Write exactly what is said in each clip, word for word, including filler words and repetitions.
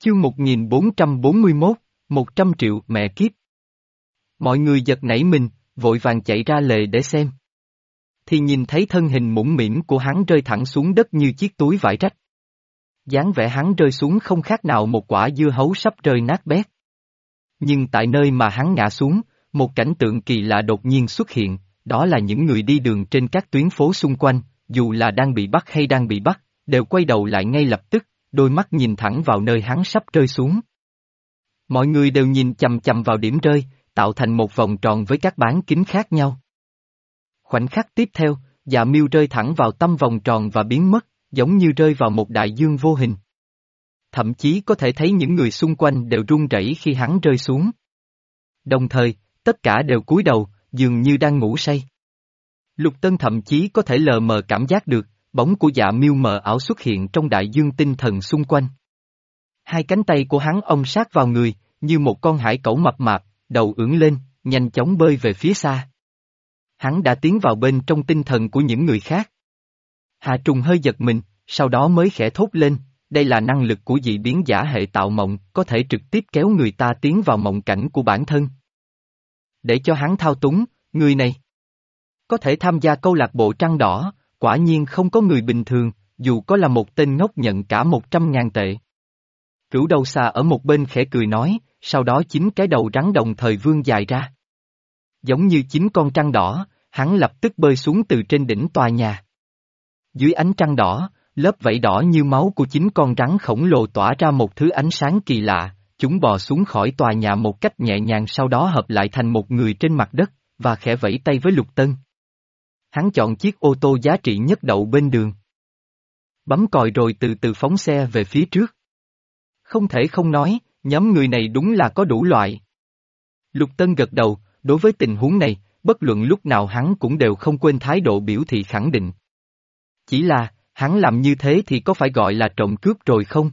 Chương một nghìn bốn trăm bốn mươi mốt, một trăm triệu mẹ kiếp. Mọi người giật nảy mình, vội vàng chạy ra lề để xem. Thì nhìn thấy thân hình mũm mĩm của hắn rơi thẳng xuống đất như chiếc túi vải rách. dáng vẻ hắn rơi xuống không khác nào một quả dưa hấu sắp rơi nát bét. Nhưng tại nơi mà hắn ngã xuống, một cảnh tượng kỳ lạ đột nhiên xuất hiện, đó là những người đi đường trên các tuyến phố xung quanh, dù là đang bị bắt hay đang bị bắt, đều quay đầu lại ngay lập tức, đôi mắt nhìn thẳng vào nơi hắn sắp rơi xuống. Mọi người đều nhìn chằm chằm vào điểm rơi, tạo thành một vòng tròn với các bán kính khác nhau. Khoảnh khắc tiếp theo, Dạ Miêu rơi thẳng vào tâm vòng tròn và biến mất, giống như rơi vào một đại dương vô hình. Thậm chí có thể thấy những người xung quanh đều run rẩy khi hắn rơi xuống. Đồng thời, tất cả đều cúi đầu, dường như đang ngủ say. Lục Tân thậm chí có thể lờ mờ cảm giác được, bóng của Dạ Miêu mờ ảo xuất hiện trong đại dương tinh thần xung quanh. Hai cánh tay của hắn ôm sát vào người, như một con hải cẩu mập mạp, đầu ưỡn lên, nhanh chóng bơi về phía xa. Hắn đã tiến vào bên trong tinh thần của những người khác. Hà Trùng hơi giật mình, sau đó mới khẽ thốt lên, đây là năng lực của dị biến giả hệ tạo mộng, có thể trực tiếp kéo người ta tiến vào mộng cảnh của bản thân. Để cho hắn thao túng, người này có thể tham gia câu lạc bộ trăng đỏ, quả nhiên không có người bình thường, dù có là một tên ngốc nhận cả một trăm ngàn tệ. Cửu đầu xà ở một bên khẽ cười nói, sau đó chín cái đầu rắn đồng thời vươn dài ra. Giống như chín con trăng đỏ, hắn lập tức bơi xuống từ trên đỉnh tòa nhà. Dưới ánh trăng đỏ, lớp vảy đỏ như máu của chín con rắn khổng lồ tỏa ra một thứ ánh sáng kỳ lạ, chúng bò xuống khỏi tòa nhà một cách nhẹ nhàng, sau đó hợp lại thành một người trên mặt đất, và khẽ vẫy tay với Lục Tân. Hắn chọn chiếc ô tô giá trị nhất đậu bên đường. Bấm còi rồi từ từ phóng xe về phía trước. Không thể không nói, nhóm người này đúng là có đủ loại. Lục Tân gật đầu, đối với tình huống này, bất luận lúc nào hắn cũng đều không quên thái độ biểu thị khẳng định. Chỉ là, hắn làm như thế thì có phải gọi là trộm cướp rồi không?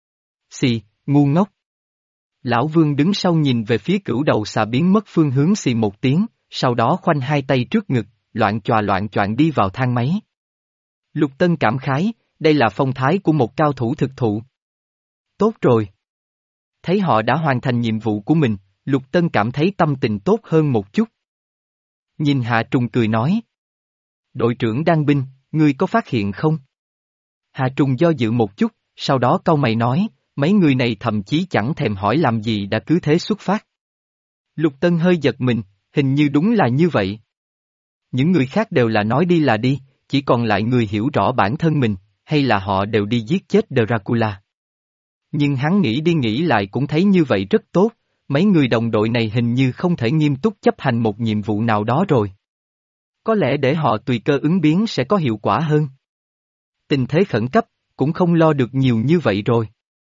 Xì, ngu ngốc. Lão Vương đứng sau nhìn về phía cửu đầu xà biến mất phương hướng xì một tiếng, sau đó khoanh hai tay trước ngực, loạn choạng loạn choạng đi vào thang máy. Lục Tân cảm khái, đây là phong thái của một cao thủ thực thụ. Tốt rồi. Thấy họ đã hoàn thành nhiệm vụ của mình, Lục Tân cảm thấy tâm tình tốt hơn một chút. Nhìn Hạ Trùng cười nói. Đội trưởng Đan Binh, ngươi có phát hiện không? Hạ Trùng do dự một chút, sau đó cau mày nói, mấy người này thậm chí chẳng thèm hỏi làm gì đã cứ thế xuất phát. Lục Tân hơi giật mình, hình như đúng là như vậy. Những người khác đều là nói đi là đi, chỉ còn lại người hiểu rõ bản thân mình, hay là họ đều đi giết chết Dracula. Nhưng hắn nghĩ đi nghĩ lại cũng thấy như vậy rất tốt, mấy người đồng đội này hình như không thể nghiêm túc chấp hành một nhiệm vụ nào đó rồi. Có lẽ để họ tùy cơ ứng biến sẽ có hiệu quả hơn. Tình thế khẩn cấp, cũng không lo được nhiều như vậy rồi.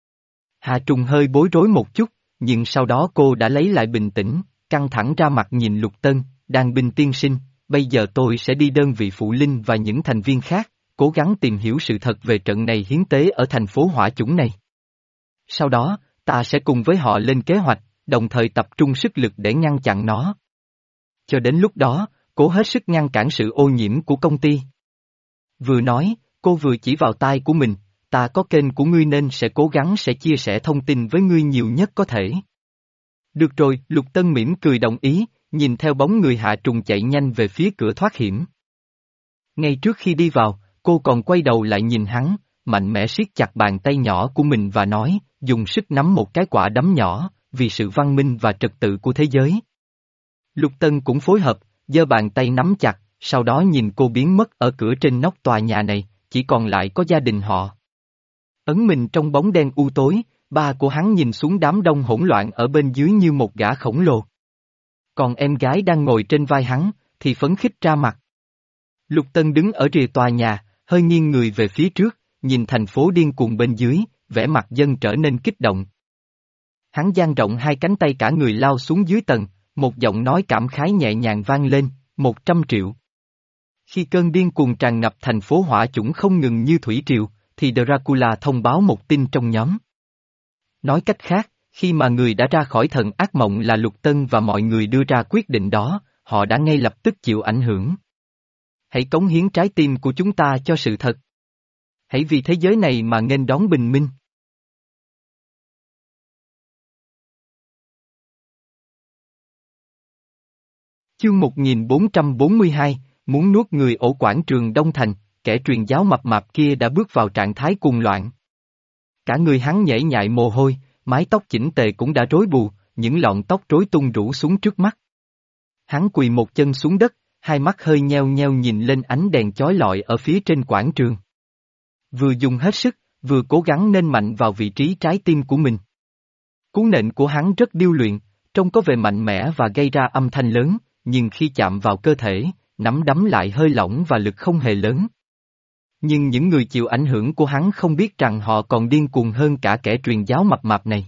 Hà Trùng hơi bối rối một chút, nhưng sau đó cô đã lấy lại bình tĩnh, căng thẳng ra mặt nhìn Lục Tân, Đan Binh tiên sinh, bây giờ tôi sẽ đi đơn vị phụ linh và những thành viên khác, cố gắng tìm hiểu sự thật về trận này hiến tế ở thành phố hỏa chủng này. Sau đó, ta sẽ cùng với họ lên kế hoạch, đồng thời tập trung sức lực để ngăn chặn nó. Cho đến lúc đó, cố hết sức ngăn cản sự ô nhiễm của công ty. Vừa nói, cô vừa chỉ vào tai của mình, ta có kênh của ngươi nên sẽ cố gắng sẽ chia sẻ thông tin với ngươi nhiều nhất có thể. Được rồi, Lục Tân mỉm cười đồng ý, nhìn theo bóng người Hạ Trùng chạy nhanh về phía cửa thoát hiểm. Ngay trước khi đi vào, cô còn quay đầu lại nhìn hắn, mạnh mẽ siết chặt bàn tay nhỏ của mình và nói, dùng sức nắm một cái quả đấm nhỏ, vì sự văn minh và trật tự của thế giới. Lục Tân cũng phối hợp, giơ bàn tay nắm chặt, sau đó nhìn cô biến mất ở cửa trên nóc tòa nhà này, chỉ còn lại có gia đình họ. Ấn mình trong bóng đen u tối, ba của hắn nhìn xuống đám đông hỗn loạn ở bên dưới như một gã khổng lồ. Còn em gái đang ngồi trên vai hắn, thì phấn khích ra mặt. Lục Tân đứng ở rìa tòa nhà, hơi nghiêng người về phía trước, nhìn thành phố điên cuồng bên dưới, vẻ mặt dân trở nên kích động. Hắn dang rộng hai cánh tay cả người lao xuống dưới tầng, một giọng nói cảm khái nhẹ nhàng vang lên, một trăm triệu. Khi cơn điên cuồng tràn ngập thành phố hỏa chủng không ngừng như thủy triều, thì Dracula thông báo một tin trong nhóm. Nói cách khác, khi mà người đã ra khỏi thần ác mộng là Lục Tân và mọi người đưa ra quyết định đó, họ đã ngay lập tức chịu ảnh hưởng. Hãy cống hiến trái tim của chúng ta cho sự thật. Hãy vì thế giới này mà nghênh đón bình minh. Chương một nghìn bốn trăm bốn mươi hai, muốn nuốt người ổ quảng trường Đông Thành, kẻ truyền giáo mập mạp kia đã bước vào trạng thái cuồng loạn. Cả người hắn nhễ nhại mồ hôi, mái tóc chỉnh tề cũng đã rối bù, những lọn tóc rối tung rủ xuống trước mắt. Hắn quỳ một chân xuống đất, hai mắt hơi nheo nheo nhìn lên ánh đèn chói lọi ở phía trên quảng trường. Vừa dùng hết sức, vừa cố gắng nên mạnh vào vị trí trái tim của mình. Cú nện của hắn rất điêu luyện, trông có vẻ mạnh mẽ và gây ra âm thanh lớn, nhưng khi chạm vào cơ thể, nắm đấm lại hơi lỏng và lực không hề lớn. Nhưng những người chịu ảnh hưởng của hắn không biết rằng họ còn điên cuồng hơn cả kẻ truyền giáo mập mạp này.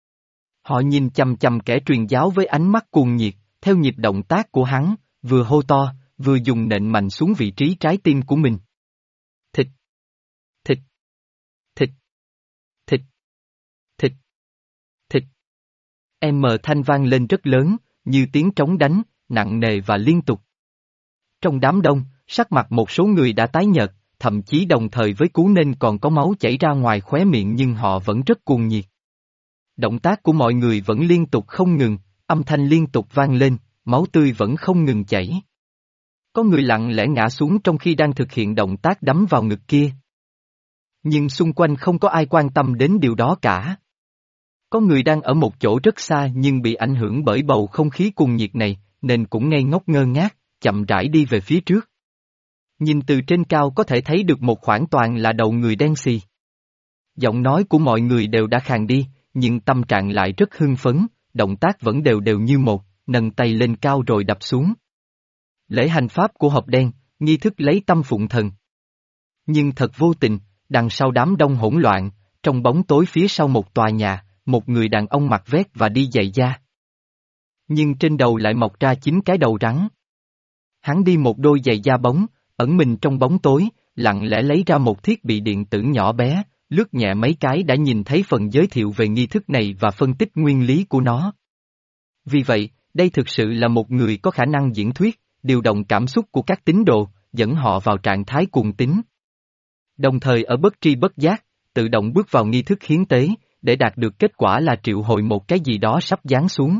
Họ nhìn chằm chằm kẻ truyền giáo với ánh mắt cuồng nhiệt, theo nhịp động tác của hắn, vừa hô to, vừa dùng nện mạnh xuống vị trí trái tim của mình. Thịt! Thịt! Thịt! Thịt! Thịt! Thịt! Em mờ thanh vang lên rất lớn, như tiếng trống đánh, nặng nề và liên tục. Trong đám đông, sắc mặt một số người đã tái nhợt, thậm chí đồng thời với cú nên còn có máu chảy ra ngoài khóe miệng nhưng họ vẫn rất cuồng nhiệt. Động tác của mọi người vẫn liên tục không ngừng, âm thanh liên tục vang lên, máu tươi vẫn không ngừng chảy. Có người lặng lẽ ngã xuống trong khi đang thực hiện động tác đấm vào ngực kia. Nhưng xung quanh không có ai quan tâm đến điều đó cả. Có người đang ở một chỗ rất xa nhưng bị ảnh hưởng bởi bầu không khí cuồng nhiệt này, nên cũng ngây ngốc ngơ ngác, chậm rãi đi về phía trước. Nhìn từ trên cao có thể thấy được một khoảng toàn là đầu người đen xì. Giọng nói của mọi người đều đã khàn đi, nhưng tâm trạng lại rất hưng phấn, động tác vẫn đều đều như một, nâng tay lên cao rồi đập xuống. Lễ hành pháp của hộp đen, nghi thức lấy tâm phụng thần. Nhưng thật vô tình, đằng sau đám đông hỗn loạn, trong bóng tối phía sau một tòa nhà, một người đàn ông mặc vest và đi giày da. Nhưng trên đầu lại mọc ra chín cái đầu rắn. Hắn đi một đôi giày da bóng, ẩn mình trong bóng tối, lặng lẽ lấy ra một thiết bị điện tử nhỏ bé, lướt nhẹ mấy cái đã nhìn thấy phần giới thiệu về nghi thức này và phân tích nguyên lý của nó. Vì vậy, đây thực sự là một người có khả năng diễn thuyết, điều động cảm xúc của các tín đồ, dẫn họ vào trạng thái cuồng tín. Đồng thời ở bất tri bất giác, tự động bước vào nghi thức hiến tế, để đạt được kết quả là triệu hồi một cái gì đó sắp giáng xuống.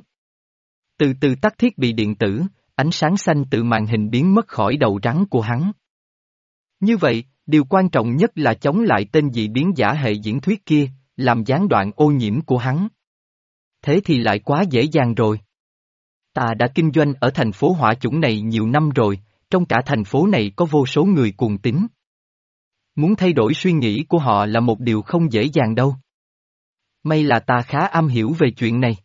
Từ từ tắt thiết bị điện tử, ánh sáng xanh từ màn hình biến mất khỏi đầu rắn của hắn. Như vậy, điều quan trọng nhất là chống lại tên dị biến giả hệ diễn thuyết kia, làm gián đoạn ô nhiễm của hắn. Thế thì lại quá dễ dàng rồi. Ta đã kinh doanh ở thành phố hỏa chủng này nhiều năm rồi, trong cả thành phố này có vô số người cuồng tín. Muốn thay đổi suy nghĩ của họ là một điều không dễ dàng đâu. May là ta khá am hiểu về chuyện này.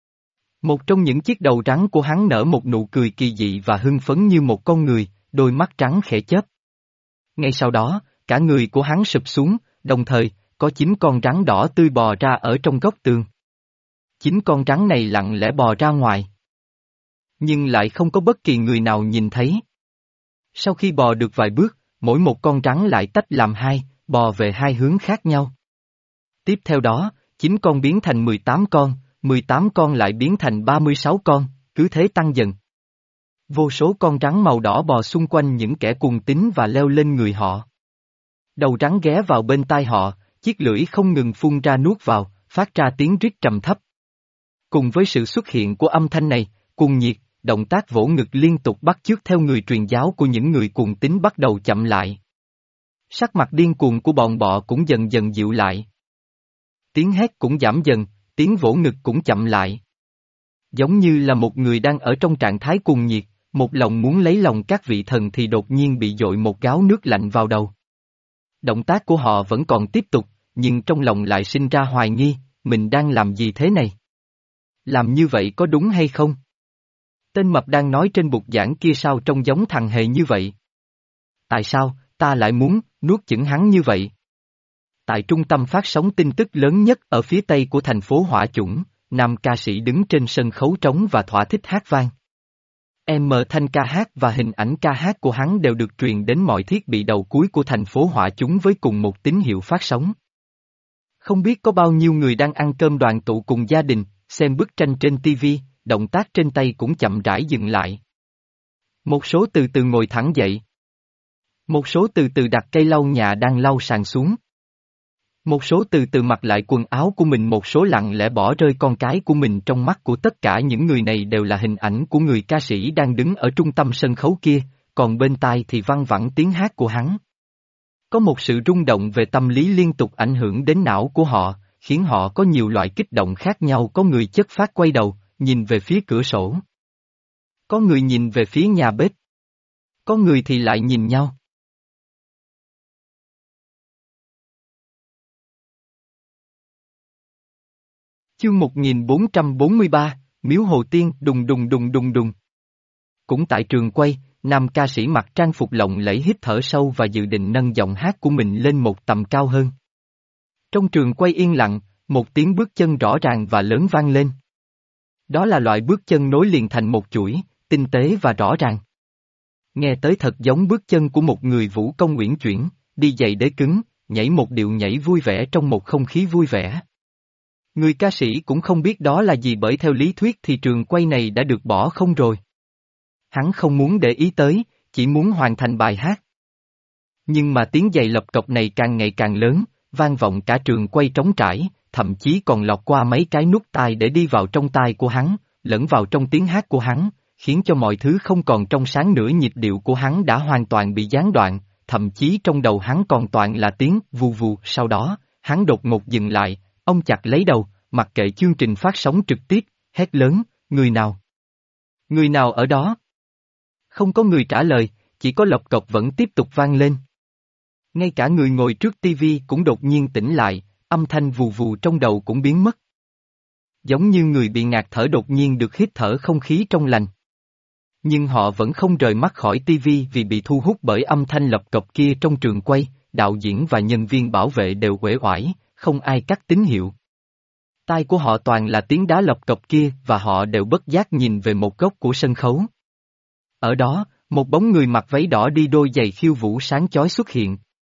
Một trong những chiếc đầu rắn của hắn nở một nụ cười kỳ dị và hưng phấn như một con người, đôi mắt trắng khẽ chớp. Ngay sau đó, cả người của hắn sụp xuống, đồng thời, có chín con rắn đỏ tươi bò ra ở trong góc tường. Chín con rắn này lặng lẽ bò ra ngoài. Nhưng lại không có bất kỳ người nào nhìn thấy. Sau khi bò được vài bước, mỗi một con rắn lại tách làm hai, bò về hai hướng khác nhau. Tiếp theo đó, chín con biến thành mười tám con, mười tám con lại biến thành ba mươi sáu con, cứ thế tăng dần. Vô số con rắn màu đỏ bò xung quanh những kẻ cuồng tín và leo lên người họ. Đầu rắn ghé vào bên tai họ, chiếc lưỡi không ngừng phun ra nuốt vào, phát ra tiếng rít trầm thấp. Cùng với sự xuất hiện của âm thanh này, cuồng nhiệt, động tác vỗ ngực liên tục bắt chước theo người truyền giáo của những người cuồng tín bắt đầu chậm lại. Sắc mặt điên cuồng của bọn bọ cũng dần dần dịu lại. Tiếng hét cũng giảm dần, tiếng vỗ ngực cũng chậm lại. Giống như là một người đang ở trong trạng thái cuồng nhiệt, một lòng muốn lấy lòng các vị thần thì đột nhiên bị dội một gáo nước lạnh vào đầu. Động tác của họ vẫn còn tiếp tục, nhưng trong lòng lại sinh ra hoài nghi, mình đang làm gì thế này? Làm như vậy có đúng hay không? Tên mập đang nói trên bục giảng kia sao trông giống thằng hề như vậy? Tại sao, ta lại muốn, nuốt chửng hắn như vậy? Tại trung tâm phát sóng tin tức lớn nhất ở phía tây của thành phố Hỏa Chủng, nam ca sĩ đứng trên sân khấu trống và thỏa thích hát vang. Em mờ thanh ca hát và hình ảnh ca hát của hắn đều được truyền đến mọi thiết bị đầu cuối của thành phố Hỏa Chủng với cùng một tín hiệu phát sóng. Không biết có bao nhiêu người đang ăn cơm đoàn tụ cùng gia đình, xem bức tranh trên ti vi, động tác trên tay cũng chậm rãi dừng lại. Một số từ từ ngồi thẳng dậy. Một số từ từ đặt cây lau nhà đang lau sàn xuống. Một số từ từ mặc lại quần áo của mình, một số lặng lẽ bỏ rơi con cái của mình. Trong mắt của tất cả những người này đều là hình ảnh của người ca sĩ đang đứng ở trung tâm sân khấu kia, còn bên tai thì văng vẳng tiếng hát của hắn. Có một sự rung động về tâm lý liên tục ảnh hưởng đến não của họ, khiến họ có nhiều loại kích động khác nhau. Có người chất phát quay đầu, nhìn về phía cửa sổ. Có người nhìn về phía nhà bếp. Có người thì lại nhìn nhau. Chương một nghìn bốn trăm bốn mươi ba, Miếu Hồ Tiên. Đùng đùng đùng đùng đùng. Cũng tại trường quay, nam ca sĩ mặc trang phục lộng lẫy hít thở sâu và dự định nâng giọng hát của mình lên một tầm cao hơn. Trong trường quay yên lặng, một tiếng bước chân rõ ràng và lớn vang lên. Đó là loại bước chân nối liền thành một chuỗi, tinh tế và rõ ràng. Nghe tới thật giống bước chân của một người vũ công uyển chuyển, đi giày đế cứng, nhảy một điệu nhảy vui vẻ trong một không khí vui vẻ. Người ca sĩ cũng không biết đó là gì, bởi theo lý thuyết thì trường quay này đã được bỏ không rồi. Hắn không muốn để ý tới, chỉ muốn hoàn thành bài hát. Nhưng mà tiếng giày lập cộc này càng ngày càng lớn, vang vọng cả trường quay trống trải, thậm chí còn lọt qua mấy cái nút tai để đi vào trong tai của hắn, lẫn vào trong tiếng hát của hắn, khiến cho mọi thứ không còn trong sáng nữa. Nhịp điệu của hắn đã hoàn toàn bị gián đoạn, thậm chí trong đầu hắn còn toàn là tiếng vù vù. Sau đó, hắn đột ngột dừng lại, ông chặt lấy đầu, mặc kệ chương trình phát sóng trực tiếp, hét lớn, người nào? Người nào ở đó? Không có người trả lời, chỉ có lộc cộc vẫn tiếp tục vang lên. Ngay cả người ngồi trước tivi cũng đột nhiên tỉnh lại, âm thanh vù vù trong đầu cũng biến mất. Giống như người bị ngạt thở đột nhiên được hít thở không khí trong lành. Nhưng họ vẫn không rời mắt khỏi tivi vì bị thu hút bởi âm thanh lập cộc kia. Trong trường quay, đạo diễn và nhân viên bảo vệ đều uể oải, không ai cắt tín hiệu. Tai của họ toàn là tiếng đá lập cộc kia và họ đều bất giác nhìn về một góc của sân khấu. Ở đó, một bóng người mặc váy đỏ đi đôi giày khiêu vũ sáng chói xuất hiện.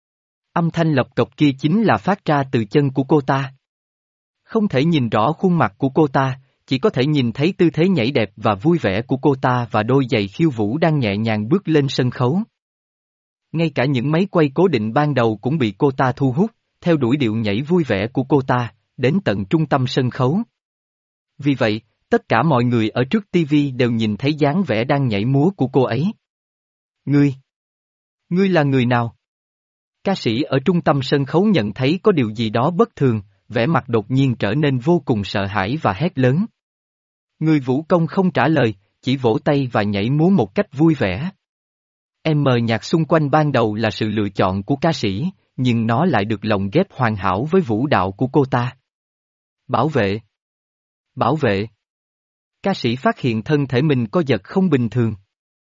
Âm thanh lập cộc kia chính là phát ra từ chân của cô ta. Không thể nhìn rõ khuôn mặt của cô ta, chỉ có thể nhìn thấy tư thế nhảy đẹp và vui vẻ của cô ta và đôi giày khiêu vũ đang nhẹ nhàng bước lên sân khấu. Ngay cả những máy quay cố định ban đầu cũng bị cô ta thu hút, theo đuổi điệu nhảy vui vẻ của cô ta, đến tận trung tâm sân khấu. Vì vậy, tất cả mọi người ở trước tivi đều nhìn thấy dáng vẻ đang nhảy múa của cô ấy. Ngươi! Ngươi là người nào? Ca sĩ ở trung tâm sân khấu nhận thấy có điều gì đó bất thường, vẻ mặt đột nhiên trở nên vô cùng sợ hãi và hét lớn. Người vũ công không trả lời, chỉ vỗ tay và nhảy múa một cách vui vẻ. Em mờ nhạc xung quanh ban đầu là sự lựa chọn của ca sĩ, nhưng nó lại được lồng ghép hoàn hảo với vũ đạo của cô ta. Bảo vệ! Bảo vệ! Ca sĩ phát hiện thân thể mình có vật không bình thường.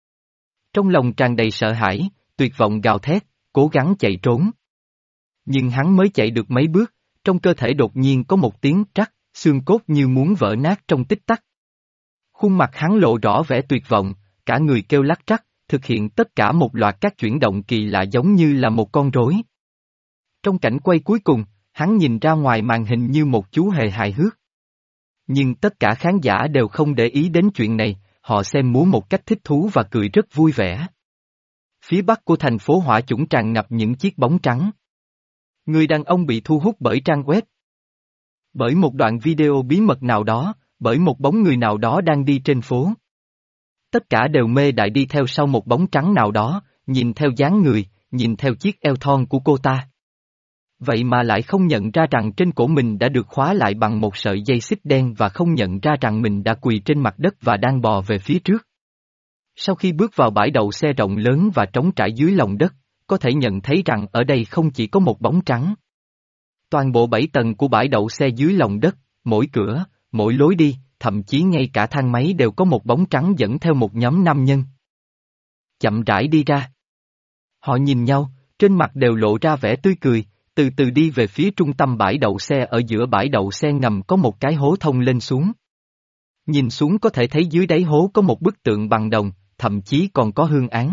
Trong lòng tràn đầy sợ hãi, tuyệt vọng gào thét, cố gắng chạy trốn. Nhưng hắn mới chạy được mấy bước, trong cơ thể đột nhiên có một tiếng trắc, xương cốt như muốn vỡ nát trong tích tắc. Khuôn mặt hắn lộ rõ vẻ tuyệt vọng, cả người kêu lắc trắc, thực hiện tất cả một loạt các chuyển động kỳ lạ giống như là một con rối. Trong cảnh quay cuối cùng, hắn nhìn ra ngoài màn hình như một chú hề hài hước. Nhưng tất cả khán giả đều không để ý đến chuyện này, họ xem múa một cách thích thú và cười rất vui vẻ. Phía bắc của thành phố Hỏa Chủng tràn ngập những chiếc bóng trắng. Người đàn ông bị thu hút bởi trang web. Bởi một đoạn video bí mật nào đó, bởi một bóng người nào đó đang đi trên phố. Tất cả đều mê đại đi theo sau một bóng trắng nào đó, nhìn theo dáng người, nhìn theo chiếc eo thon của cô ta. Vậy mà lại không nhận ra rằng trên cổ mình đã được khóa lại bằng một sợi dây xích đen và không nhận ra rằng mình đã quỳ trên mặt đất và đang bò về phía trước. Sau khi bước vào bãi đậu xe rộng lớn và trống trải dưới lòng đất, có thể nhận thấy rằng ở đây không chỉ có một bóng trắng. Toàn bộ bảy tầng của bãi đậu xe dưới lòng đất, mỗi cửa, mỗi lối đi, thậm chí ngay cả thang máy đều có một bóng trắng dẫn theo một nhóm nam nhân. Chậm rãi đi ra. Họ nhìn nhau, trên mặt đều lộ ra vẻ tươi cười, từ từ đi về phía trung tâm bãi đậu xe. Ở giữa bãi đậu xe ngầm có một cái hố thông lên xuống. Nhìn xuống có thể thấy dưới đáy hố có một bức tượng bằng đồng, thậm chí còn có hương án.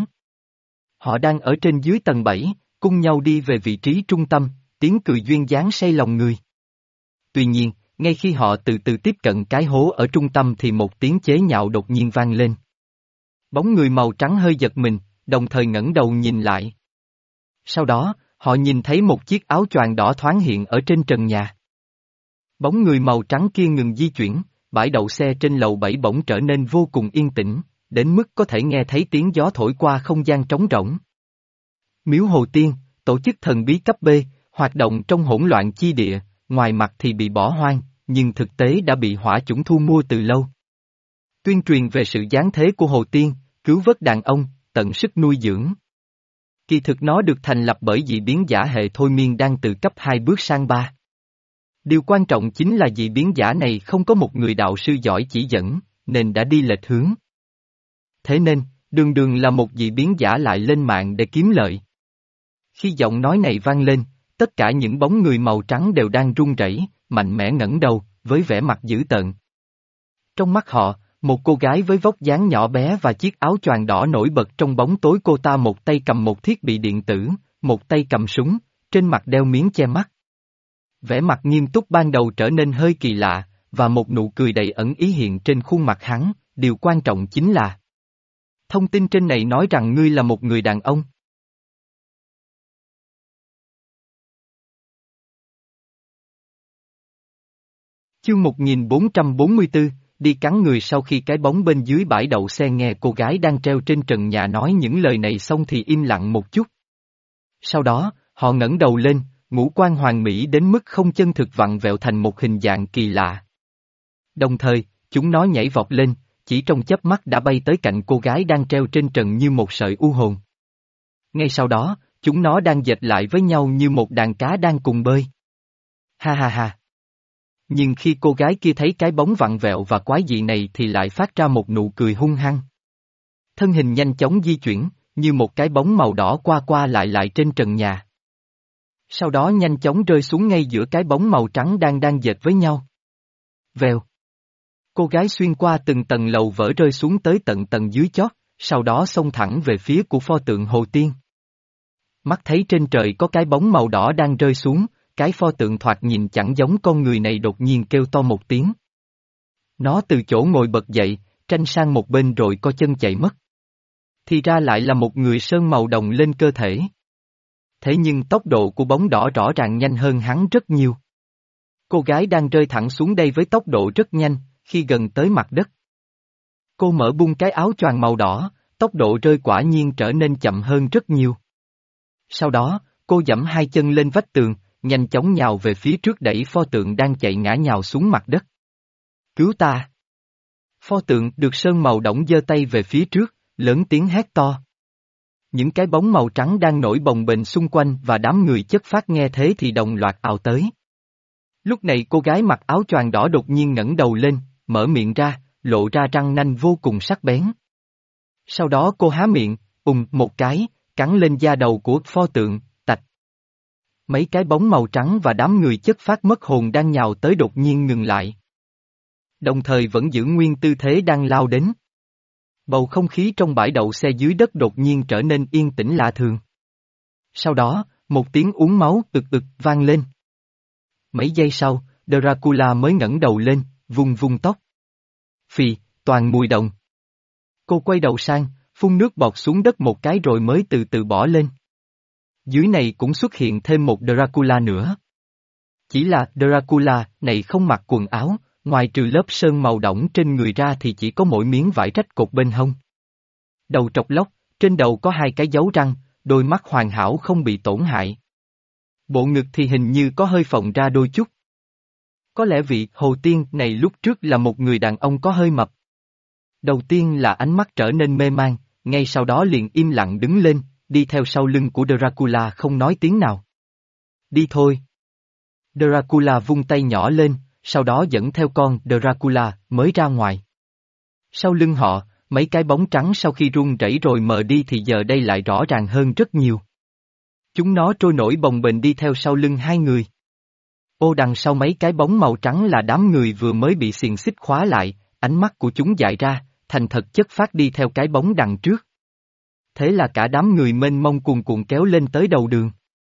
Họ đang ở trên dưới tầng bảy, cùng nhau đi về vị trí trung tâm, tiếng cười duyên dáng say lòng người. Tuy nhiên, ngay khi họ từ từ tiếp cận cái hố ở trung tâm thì một tiếng chế nhạo đột nhiên vang lên. Bóng người màu trắng hơi giật mình, đồng thời ngẩng đầu nhìn lại. Sau đó, họ nhìn thấy một chiếc áo choàng đỏ thoáng hiện ở trên trần nhà. Bóng người màu trắng kia ngừng di chuyển, bãi đậu xe trên lầu bảy bỗng trở nên vô cùng yên tĩnh, đến mức có thể nghe thấy tiếng gió thổi qua không gian trống rỗng. Miếu Hồ Tiên, tổ chức thần bí cấp B, hoạt động trong hỗn loạn chi địa, ngoài mặt thì bị bỏ hoang, nhưng thực tế đã bị hỏa chủng thu mua từ lâu. Tuyên truyền về sự giáng thế của Hồ Tiên, cứu vớt đàn ông, tận sức nuôi dưỡng. Kỳ thực nó được thành lập bởi dị biến giả hệ thôi miên đang từ cấp hai bước sang ba. Điều quan trọng chính là dị biến giả này không có một người đạo sư giỏi chỉ dẫn, nên đã đi lệch hướng. Thế nên, đường đường là một dị biến giả lại lên mạng để kiếm lợi. Khi giọng nói này vang lên, tất cả những bóng người màu trắng đều đang run rẩy, mạnh mẽ ngẩng đầu, với vẻ mặt dữ tợn. Trong mắt họ, một cô gái với vóc dáng nhỏ bé và chiếc áo choàng đỏ nổi bật trong bóng tối, cô ta một tay cầm một thiết bị điện tử, một tay cầm súng, trên mặt đeo miếng che mắt. Vẻ mặt nghiêm túc ban đầu trở nên hơi kỳ lạ, và một nụ cười đầy ẩn ý hiện trên khuôn mặt hắn, điều quan trọng chính là thông tin trên này nói rằng ngươi là một người đàn ông. Chương một nghìn bốn trăm bốn mươi tư, đi cắn người. Sau khi cái bóng bên dưới bãi đậu xe nghe cô gái đang treo trên trần nhà nói những lời này xong thì im lặng một chút. Sau đó, họ ngẩng đầu lên, ngũ quan hoàn mỹ đến mức không chân thực vặn vẹo thành một hình dạng kỳ lạ. Đồng thời, chúng nó nhảy vọt lên, chỉ trong chớp mắt đã bay tới cạnh cô gái đang treo trên trần như một sợi u hồn. Ngay sau đó, chúng nó đang dệt lại với nhau như một đàn cá đang cùng bơi. Ha ha ha. Nhưng khi cô gái kia thấy cái bóng vặn vẹo và quái dị này thì lại phát ra một nụ cười hung hăng. Thân hình nhanh chóng di chuyển, như một cái bóng màu đỏ qua qua lại lại trên trần nhà. Sau đó nhanh chóng rơi xuống ngay giữa cái bóng màu trắng đang đang dệt với nhau. Vèo. Cô gái xuyên qua từng tầng lầu vỡ rơi xuống tới tận tầng dưới chót, sau đó xông thẳng về phía của pho tượng Hồ Tiên. Mắt thấy trên trời có cái bóng màu đỏ đang rơi xuống, cái pho tượng thoạt nhìn chẳng giống con người này đột nhiên kêu to một tiếng. Nó từ chỗ ngồi bật dậy, tranh sang một bên rồi co chân chạy mất. Thì ra lại là một người sơn màu đồng lên cơ thể. Thế nhưng tốc độ của bóng đỏ rõ ràng nhanh hơn hắn rất nhiều. Cô gái đang rơi thẳng xuống đây với tốc độ rất nhanh, khi gần tới mặt đất. Cô mở bung cái áo choàng màu đỏ, tốc độ rơi quả nhiên trở nên chậm hơn rất nhiều. Sau đó, cô giẫm hai chân lên vách tường, nhanh chóng nhào về phía trước đẩy pho tượng đang chạy ngã nhào xuống mặt đất. Cứu ta! Pho tượng được sơn màu đỏ giơ tay về phía trước, lớn tiếng hét to. Những cái bóng màu trắng đang nổi bồng bềnh xung quanh và đám người chất phác nghe thế thì đồng loạt ào tới. Lúc này cô gái mặc áo choàng đỏ đột nhiên ngẩng đầu lên, mở miệng ra, lộ ra răng nanh vô cùng sắc bén. Sau đó cô há miệng, ùng một cái, cắn lên da đầu của pho tượng, tạch. Mấy cái bóng màu trắng và đám người chất phát mất hồn đang nhào tới đột nhiên ngừng lại. Đồng thời vẫn giữ nguyên tư thế đang lao đến. Bầu không khí trong bãi đậu xe dưới đất đột nhiên trở nên yên tĩnh lạ thường. Sau đó, một tiếng uống máu ực ực vang lên. Mấy giây sau, Dracula mới ngẩng đầu lên, vung vung tóc. Phì, toàn mùi đồng. Cô quay đầu sang, phun nước bọt xuống đất một cái rồi mới từ từ bỏ lên. Dưới này cũng xuất hiện thêm một Dracula nữa. Chỉ là Dracula này không mặc quần áo, ngoài trừ lớp sơn màu đỏ trên người ra thì chỉ có mỗi miếng vải rách cột bên hông. Đầu trọc lóc, trên đầu có hai cái dấu răng, đôi mắt hoàn hảo không bị tổn hại. Bộ ngực thì hình như có hơi phồng ra đôi chút. Có lẽ vị Hồ Tiên này lúc trước là một người đàn ông có hơi mập. Đầu tiên là ánh mắt trở nên mê man, ngay sau đó liền im lặng đứng lên, đi theo sau lưng của Dracula không nói tiếng nào. Đi thôi. Dracula vung tay nhỏ lên, sau đó dẫn theo con Dracula mới ra ngoài. Sau lưng họ, mấy cái bóng trắng sau khi run rẩy rồi mờ đi thì giờ đây lại rõ ràng hơn rất nhiều. Chúng nó trôi nổi bồng bềnh đi theo sau lưng hai người. Ô đằng sau mấy cái bóng màu trắng là đám người vừa mới bị xiềng xích khóa lại, ánh mắt của chúng dại ra, thành thật chất phát đi theo cái bóng đằng trước. Thế là cả đám người mênh mông cuồn cuộn kéo lên tới đầu đường.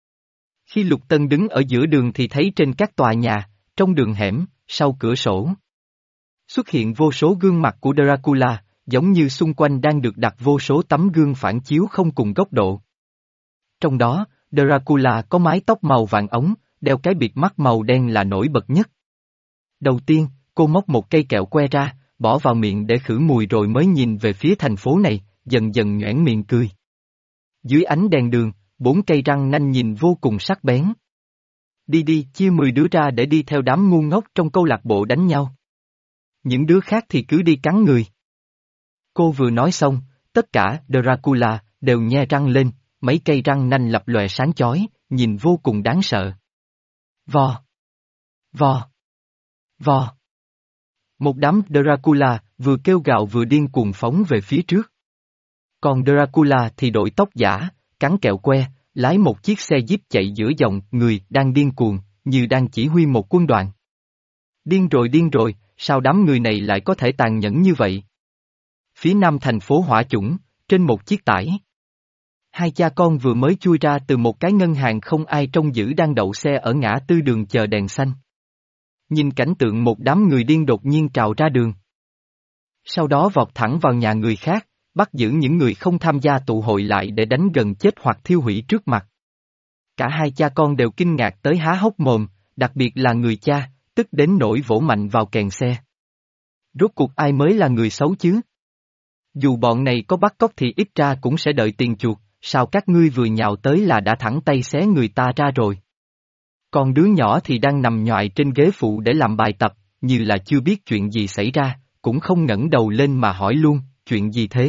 Khi Lục Tân đứng ở giữa đường thì thấy trên các tòa nhà, trong đường hẻm, sau cửa sổ, xuất hiện vô số gương mặt của Dracula, giống như xung quanh đang được đặt vô số tấm gương phản chiếu không cùng góc độ. Trong đó, Dracula có mái tóc màu vàng ống, đeo cái bịt mắt màu đen là nổi bật nhất. Đầu tiên, cô móc một cây kẹo que ra, bỏ vào miệng để khử mùi rồi mới nhìn về phía thành phố này, dần dần nhoẻn miệng cười. Dưới ánh đèn đường, bốn cây răng nanh nhìn vô cùng sắc bén. Đi đi, chia mười đứa ra để đi theo đám ngu ngốc trong câu lạc bộ đánh nhau. Những đứa khác thì cứ đi cắn người. Cô vừa nói xong, tất cả Dracula đều nhe răng lên, mấy cây răng nanh lập lòe sáng chói, nhìn vô cùng đáng sợ. Vò! Vò! Vò! Một đám Dracula vừa kêu gào vừa điên cuồng phóng về phía trước. Còn Dracula thì đội tóc giả, cắn kẹo que, lái một chiếc xe jeep chạy giữa dòng người đang điên cuồng, như đang chỉ huy một quân đoàn. Điên rồi điên rồi, sao đám người này lại có thể tàn nhẫn như vậy? Phía nam thành phố Hỏa Chủng, trên một chiếc tải. Hai cha con vừa mới chui ra từ một cái ngân hàng không ai trông giữ đang đậu xe ở ngã tư đường chờ đèn xanh. Nhìn cảnh tượng một đám người điên đột nhiên trào ra đường. Sau đó vọt thẳng vào nhà người khác, bắt giữ những người không tham gia tụ hội lại để đánh gần chết hoặc thiêu hủy trước mặt. Cả hai cha con đều kinh ngạc tới há hốc mồm, đặc biệt là người cha, tức đến nỗi vỗ mạnh vào kèn xe. Rốt cuộc ai mới là người xấu chứ? Dù bọn này có bắt cóc thì ít ra cũng sẽ đợi tiền chuộc, sao các ngươi vừa nhào tới là đã thẳng tay xé người ta ra rồi? Còn đứa nhỏ thì đang nằm nhoài trên ghế phụ để làm bài tập, như là chưa biết chuyện gì xảy ra, cũng không ngẩng đầu lên mà hỏi luôn, chuyện gì thế?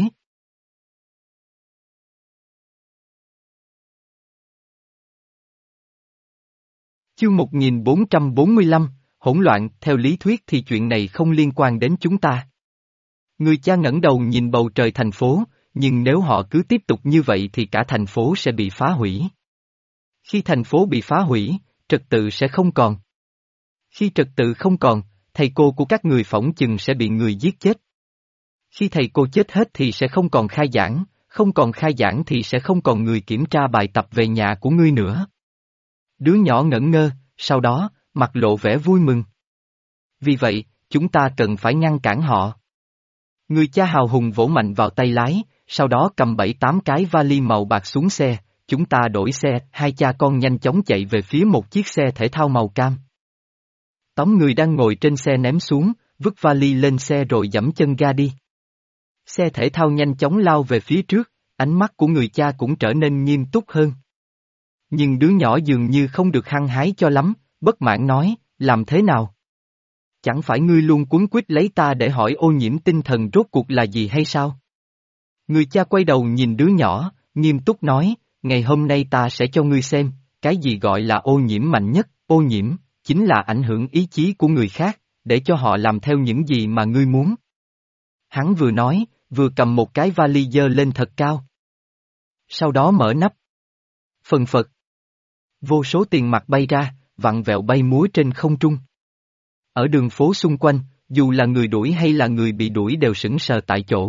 Chương một nghìn bốn trăm bốn mươi lăm, hỗn loạn, theo lý thuyết thì chuyện này không liên quan đến chúng ta. Người cha ngẩng đầu nhìn bầu trời thành phố, nhưng nếu họ cứ tiếp tục như vậy thì cả thành phố sẽ bị phá hủy. Khi thành phố bị phá hủy, trật tự sẽ không còn. Khi trật tự không còn, thầy cô của các người phỏng chừng sẽ bị người giết chết. Khi thầy cô chết hết thì sẽ không còn khai giảng, không còn khai giảng thì sẽ không còn người kiểm tra bài tập về nhà của ngươi nữa. Đứa nhỏ ngẩn ngơ, sau đó, mặt lộ vẻ vui mừng. Vì vậy, chúng ta cần phải ngăn cản họ. Người cha hào hùng vỗ mạnh vào tay lái, sau đó cầm bảy tám cái vali màu bạc xuống xe, chúng ta đổi xe, hai cha con nhanh chóng chạy về phía một chiếc xe thể thao màu cam. Tóm người đang ngồi trên xe ném xuống, vứt vali lên xe rồi giẫm chân ga đi. Xe thể thao nhanh chóng lao về phía trước, ánh mắt của người cha cũng trở nên nghiêm túc hơn. Nhưng đứa nhỏ dường như không được hăng hái cho lắm, bất mãn nói, làm thế nào? Chẳng phải ngươi luôn quấn quýt lấy ta để hỏi ô nhiễm tinh thần rốt cuộc là gì hay sao? Người cha quay đầu nhìn đứa nhỏ, nghiêm túc nói, ngày hôm nay ta sẽ cho ngươi xem, cái gì gọi là ô nhiễm mạnh nhất, ô nhiễm, chính là ảnh hưởng ý chí của người khác, để cho họ làm theo những gì mà ngươi muốn. Hắn vừa nói, vừa cầm một cái vali dơ lên thật cao. Sau đó mở nắp. Phần phật. Vô số tiền mặt bay ra, vặn vẹo bay múa trên không trung. Ở đường phố xung quanh, dù là người đuổi hay là người bị đuổi đều sững sờ tại chỗ.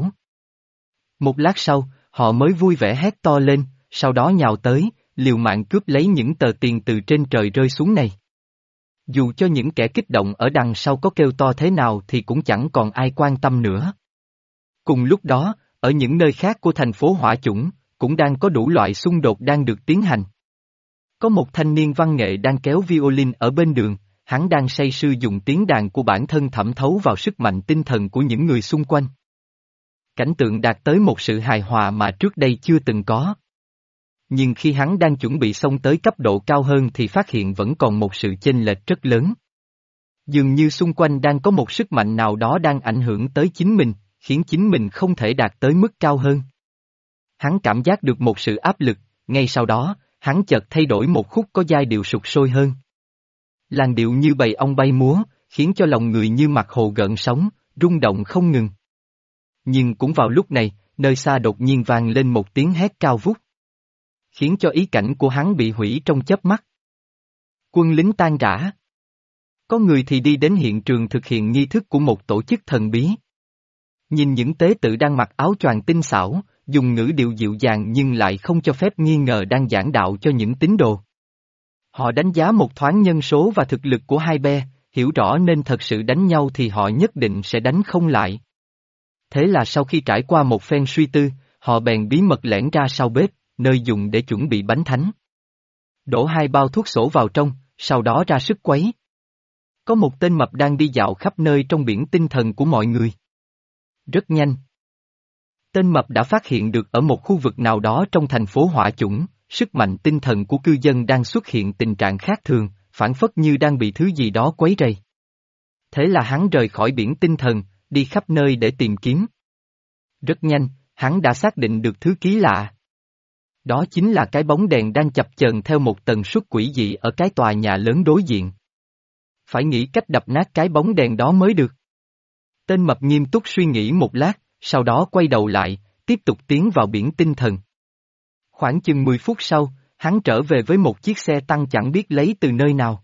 Một lát sau, họ mới vui vẻ hét to lên, sau đó nhào tới, liều mạng cướp lấy những tờ tiền từ trên trời rơi xuống này. Dù cho những kẻ kích động ở đằng sau có kêu to thế nào thì cũng chẳng còn ai quan tâm nữa. Cùng lúc đó, ở những nơi khác của thành phố Hỏa Chủng, cũng đang có đủ loại xung đột đang được tiến hành. Có một thanh niên văn nghệ đang kéo violin ở bên đường, hắn đang say sưa dùng tiếng đàn của bản thân thẩm thấu vào sức mạnh tinh thần của những người xung quanh. Cảnh tượng đạt tới một sự hài hòa mà trước đây chưa từng có. Nhưng khi hắn đang chuẩn bị xông tới cấp độ cao hơn thì phát hiện vẫn còn một sự chênh lệch rất lớn. Dường như xung quanh đang có một sức mạnh nào đó đang ảnh hưởng tới chính mình, khiến chính mình không thể đạt tới mức cao hơn. Hắn cảm giác được một sự áp lực, ngay sau đó, hắn chợt thay đổi một khúc có giai điệu sục sôi hơn. Làn điệu như bầy ong bay múa, khiến cho lòng người như mặt hồ gợn sóng, rung động không ngừng. Nhưng cũng vào lúc này, nơi xa đột nhiên vang lên một tiếng hét cao vút, khiến cho ý cảnh của hắn bị hủy trong chớp mắt. Quân lính tan rã. Có người thì đi đến hiện trường thực hiện nghi thức của một tổ chức thần bí. Nhìn những tế tự đang mặc áo choàng tinh xảo, dùng ngữ điệu dịu dàng nhưng lại không cho phép nghi ngờ đang giảng đạo cho những tín đồ. Họ đánh giá một thoáng nhân số và thực lực của hai be, hiểu rõ nên thật sự đánh nhau thì họ nhất định sẽ đánh không lại. Thế là sau khi trải qua một phen suy tư, họ bèn bí mật lẻn ra sau bếp, nơi dùng để chuẩn bị bánh thánh. Đổ hai bao thuốc sổ vào trong, sau đó ra sức quấy. Có một tên mập đang đi dạo khắp nơi trong biển tinh thần của mọi người. Rất nhanh. Tên mập đã phát hiện được ở một khu vực nào đó trong thành phố Hỏa Chủng, sức mạnh tinh thần của cư dân đang xuất hiện tình trạng khác thường, phản phất như đang bị thứ gì đó quấy rầy. Thế là hắn rời khỏi biển tinh thần, đi khắp nơi để tìm kiếm. Rất nhanh, hắn đã xác định được thứ kỳ lạ. Đó chính là cái bóng đèn đang chập chờn theo một tần suất quỷ dị ở cái tòa nhà lớn đối diện. Phải nghĩ cách đập nát cái bóng đèn đó mới được. Tên mập nghiêm túc suy nghĩ một lát, sau đó quay đầu lại, tiếp tục tiến vào biển tinh thần. Khoảng chừng mười phút sau, hắn trở về với một chiếc xe tăng chẳng biết lấy từ nơi nào.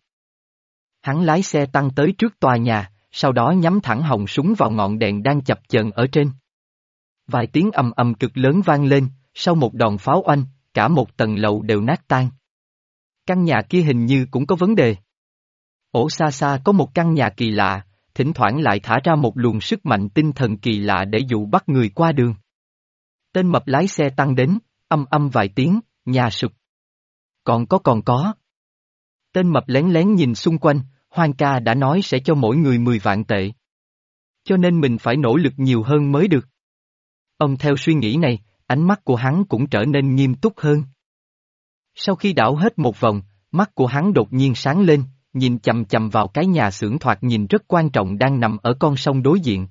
Hắn lái xe tăng tới trước tòa nhà, sau đó nhắm thẳng họng súng vào ngọn đèn đang chập chờn ở trên. Vài tiếng ầm ầm cực lớn vang lên, sau một đòn pháo oanh, cả một tầng lầu đều nát tan. Căn nhà kia hình như cũng có vấn đề. Ổ xa xa có một căn nhà kỳ lạ, thỉnh thoảng lại thả ra một luồng sức mạnh tinh thần kỳ lạ để dụ bắt người qua đường. Tên mập lái xe tăng đến, âm âm vài tiếng, nhà sụp. Còn có còn có. Tên mập lén lén nhìn xung quanh, Hoang ca đã nói sẽ cho mỗi người mười vạn tệ. Cho nên mình phải nỗ lực nhiều hơn mới được. Ông theo suy nghĩ này, ánh mắt của hắn cũng trở nên nghiêm túc hơn. Sau khi đảo hết một vòng, mắt của hắn đột nhiên sáng lên, nhìn chầm chầm vào cái nhà xưởng thoạt nhìn rất quan trọng đang nằm ở con sông đối diện.